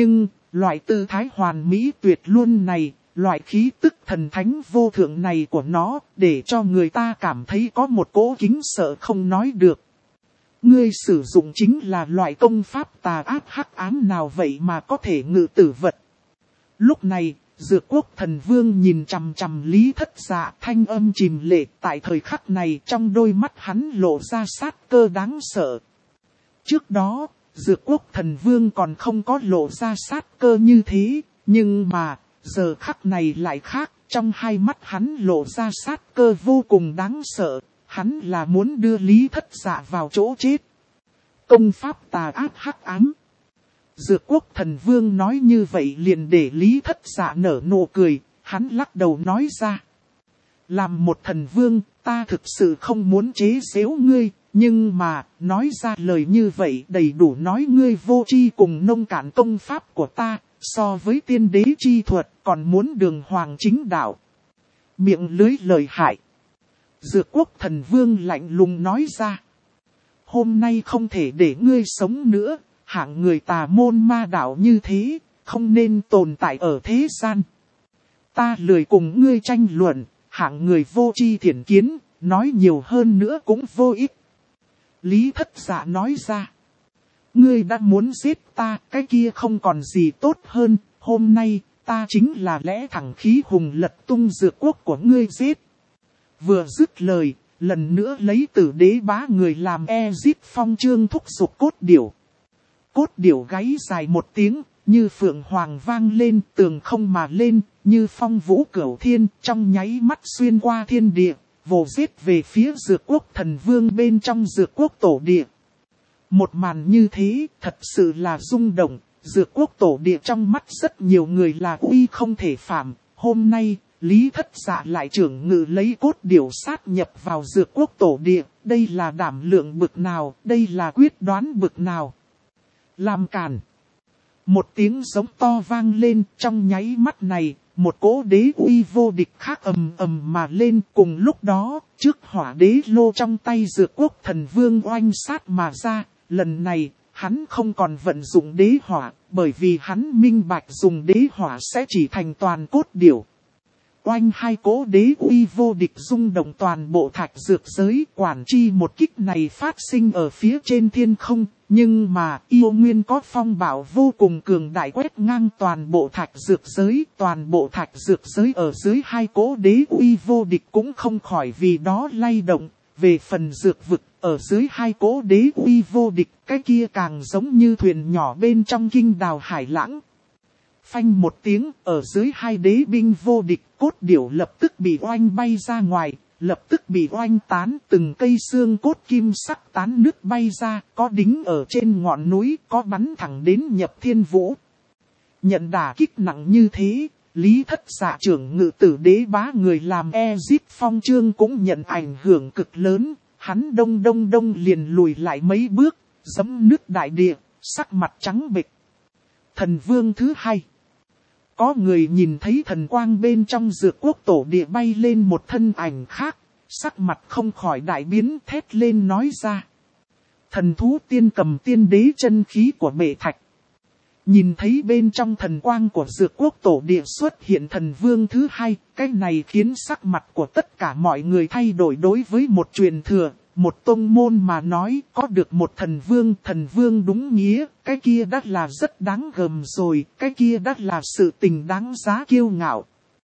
loại tư thái hoàn mỹ tuyệt luôn này, loại khí tức thần thánh vô thượng này của nó, để cho người ta cảm thấy có một cỗ kính sợ không nói được. Ngươi sử dụng chính là loại công pháp tà ác hắc ám nào vậy mà có thể ngự tử vật. Lúc này, Dược Quốc Thần Vương nhìn chằm chằm Lý Thất Dạ, thanh âm chìm lệ. Tại thời khắc này trong đôi mắt hắn lộ ra sát cơ đáng sợ. Trước đó, Dược Quốc Thần Vương còn không có lộ ra sát cơ như thế, nhưng mà, giờ khắc này lại khác, trong hai mắt hắn lộ ra sát cơ vô cùng đáng sợ, hắn là muốn đưa Lý Thất Dạ vào chỗ chết. Công pháp tà ác hắc ám. Dược Quốc Thần Vương nói như vậy liền để Lý Thất Dạ nở nụ cười, hắn lắc đầu nói ra. Làm một thần vương, ta thực sự không muốn chế giễu ngươi, nhưng mà, nói ra lời như vậy đầy đủ nói ngươi vô tri cùng nông cạn công pháp của ta, so với tiên đế chi thuật còn muốn đường hoàng chính đạo. Miệng lưới lời hại. Dược Quốc Thần Vương lạnh lùng nói ra. Hôm nay không thể để ngươi sống nữa, hạng người tà môn ma đạo như thế, không nên tồn tại ở thế gian. Ta lười cùng ngươi tranh luận, hạng người vô tri thiển kiến, nói nhiều hơn nữa cũng vô ích. Lý Thất Dạ nói ra. Ngươi đã muốn giết ta, cái kia không còn gì tốt hơn, hôm nay, ta chính là lẽ thẳng khí hùng lật tung Dược Quốc của ngươi giết. Vừa dứt lời, lần nữa lấy Tử Đế bá người làm Ezip Phong Trương thúc giục cốt điểu. Cốt điểu gáy dài một tiếng, như phượng hoàng vang lên, tường không mà lên, như phong vũ cửu thiên, trong nháy mắt xuyên qua thiên địa, vồ giết về phía Dược Quốc Thần Vương bên trong Dược Quốc tổ địa. Một màn như thế, thật sự là rung động, Dược Quốc tổ địa trong mắt rất nhiều người là uy không thể phạm. Hôm nay, Lý Thất Dạ lại trưởng ngự lấy cốt điểu sát nhập vào Dược Quốc tổ địa, đây là đảm lượng bực nào, đây là quyết đoán bực nào. Làm cản. Một tiếng giống to vang lên, trong nháy mắt này, một cỗ đế uy vô địch khác ầm ầm mà lên. Cùng lúc đó, trước hỏa đế lô trong tay Dược Quốc Thần Vương oanh sát mà ra. Lần này, hắn không còn vận dụng đế hỏa, bởi vì hắn minh bạch dùng đế hỏa sẽ chỉ thành toàn cốt điểu. Oanh hai cỗ đế uy vô địch rung động toàn bộ thạch dược giới, quản chi một kích này phát sinh ở phía trên thiên không, nhưng mà yêu nguyên có phong bạo vô cùng cường đại quét ngang toàn bộ thạch dược giới ở dưới hai cỗ đế uy vô địch cũng không khỏi vì đó lay động. Về phần dược vực, ở dưới hai cỗ đế uy vô địch, cái kia càng giống như thuyền nhỏ bên trong kinh đào hải lãng. Phanh một tiếng, ở dưới hai đế binh vô địch, cốt điểu lập tức bị oanh bay ra ngoài, lập tức bị oanh tán, từng cây xương cốt kim sắc tán nứt bay ra, có đính ở trên ngọn núi, có bắn thẳng đến nhập thiên vũ. Nhận đả kích nặng như thế, Lý Thất Dạ trưởng ngự Tử Đế bá người làm Ezip Phong Trương cũng nhận ảnh hưởng cực lớn, hắn đông liền lùi lại mấy bước, giẫm nước đại địa, sắc mặt trắng bệch. Thần Vương thứ hai. Có người nhìn thấy thần quang bên trong Dược Quốc tổ địa bay lên một thân ảnh khác, sắc mặt không khỏi đại biến, thét lên nói ra. Thần thú tiên cầm tiên đế chân khí của bệ thạch. Nhìn thấy bên trong thần quang của Dược Quốc tổ địa xuất hiện thần vương thứ hai, cái này khiến sắc mặt của tất cả mọi người thay đổi. Đối với một truyền thừa, một tông môn mà nói có được một thần vương đúng nghĩa, cái kia đã là rất đáng gờm rồi, cái kia đã là sự tình đáng giá kiêu ngạo.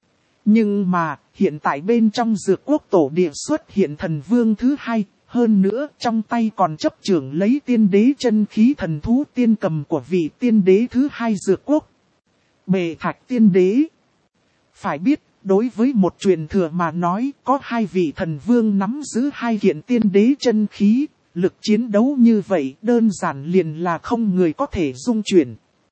Nhưng mà, hiện tại bên trong Dược Quốc tổ địa xuất hiện thần vương thứ hai, hơn nữa trong tay còn chấp trưởng lấy tiên đế chân khí thần thú tiên cầm của vị tiên đế thứ hai Dược Quốc. Bệ thạch tiên đế. Phải biết, đối với một truyền thừa mà nói, có hai vị thần vương nắm giữ hai kiện tiên đế chân khí, lực chiến đấu như vậy đơn giản liền là không người có thể dung chuyển.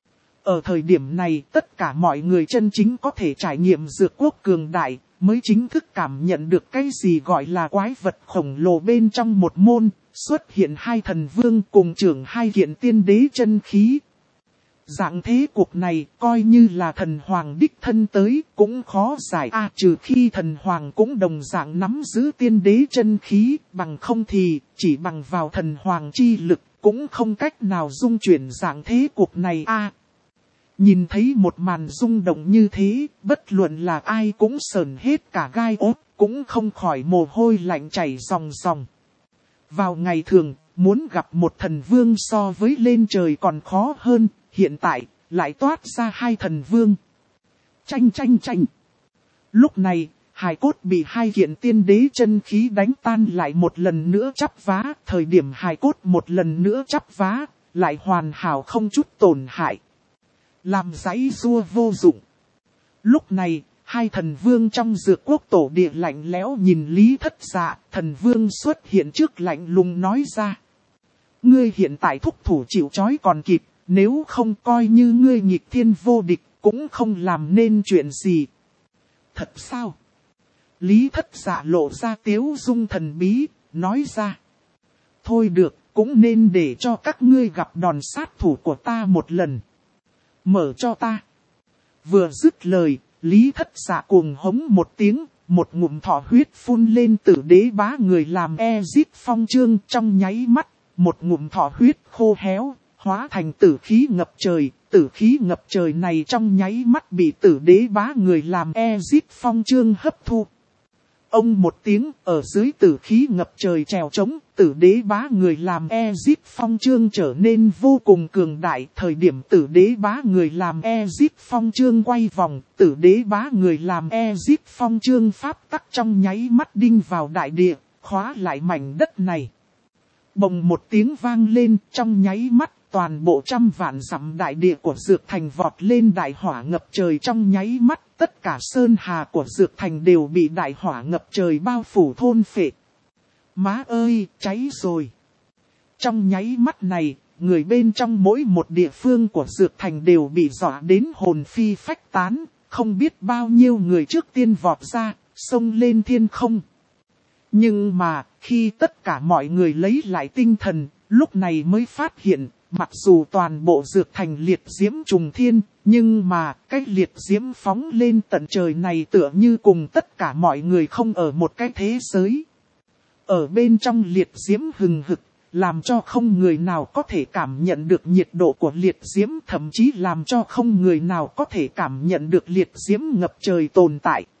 Ở thời điểm này, tất cả mọi người chân chính có thể trải nghiệm Dược Quốc cường đại, mới chính thức cảm nhận được cái gì gọi là quái vật khổng lồ bên trong một môn, xuất hiện hai thần vương cùng trưởng hai kiện tiên đế chân khí. Dạng thế cuộc này, coi như là thần hoàng đích thân tới, cũng khó giải trừ khi thần hoàng cũng đồng dạng nắm giữ tiên đế chân khí, bằng không thì, chỉ bằng vào thần hoàng chi lực, cũng không cách nào dung chuyển dạng thế cuộc này Nhìn thấy một màn rung động như thế, bất luận là ai cũng sởn hết cả gai ốt, cũng không khỏi mồ hôi lạnh chảy ròng ròng. Vào ngày thường, muốn gặp một thần vương so với lên trời còn khó hơn, hiện tại, lại toát ra hai thần vương. Chanh chanh chanh. Lúc này, hài cốt bị hai kiện tiên đế chân khí đánh tan lại một lần nữa chắp vá, thời điểm hài cốt một lần nữa chắp vá, lại hoàn hảo không chút tổn hại. Làm giãy giụa vô dụng. Lúc này, hai thần vương trong dược quốc tổ địa lạnh lẽo nhìn Lý Thất Dạ, thần vương xuất hiện trước lạnh lùng nói ra. Ngươi hiện tại thúc thủ chịu trói còn kịp, nếu không coi như ngươi nghịch thiên vô địch, cũng không làm nên chuyện gì. Thật sao? Lý Thất Dạ lộ ra tiếu dung thần bí, nói ra. Thôi được, cũng nên để cho các ngươi gặp đòn sát thủ của ta một lần. Mở cho ta. Vừa dứt lời, Lý Thất Dạ cuồng hống một tiếng, một ngụm thọ huyết phun lên Tử Đế Bá người làm Ezit Phong Chương trong nháy mắt, một ngụm thọ huyết khô héo, hóa thành tử khí ngập trời. Tử khí ngập trời này trong nháy mắt bị Tử Đế Bá người làm Ezit Phong Chương hấp thu. Ông một tiếng, ở dưới tử khí ngập trời trèo trống, Tử Đế Bá người làm Ezit Phong Chương trở nên vô cùng cường đại. Thời điểm Tử Đế Bá người làm Ezit Phong Chương quay vòng, Tử Đế Bá người làm Ezit Phong Chương pháp tắc trong nháy mắt đinh vào đại địa, khóa lại mảnh đất này. Bồng một tiếng vang lên, trong nháy mắt, toàn bộ trăm vạn dặm đại địa của Dược Thành vọt lên đại hỏa ngập trời trong nháy mắt. Tất cả sơn hà của Dược Thành đều bị đại hỏa ngập trời bao phủ thôn phệ. Má ơi, cháy rồi. Trong nháy mắt này, người bên trong mỗi một địa phương của Dược Thành đều bị dọa đến hồn phi phách tán. Không biết bao nhiêu người trước tiên vọt ra, xông lên thiên không. Nhưng mà, khi tất cả mọi người lấy lại tinh thần, lúc này mới phát hiện, mặc dù toàn bộ Dược Thành liệt diễm trùng thiên, nhưng mà cái liệt diễm phóng lên tận trời này tựa như cùng tất cả mọi người không ở một cái thế giới. Ở bên trong liệt diễm hừng hực, làm cho không người nào có thể cảm nhận được nhiệt độ của liệt diễm, thậm chí làm cho không người nào có thể cảm nhận được liệt diễm ngập trời tồn tại.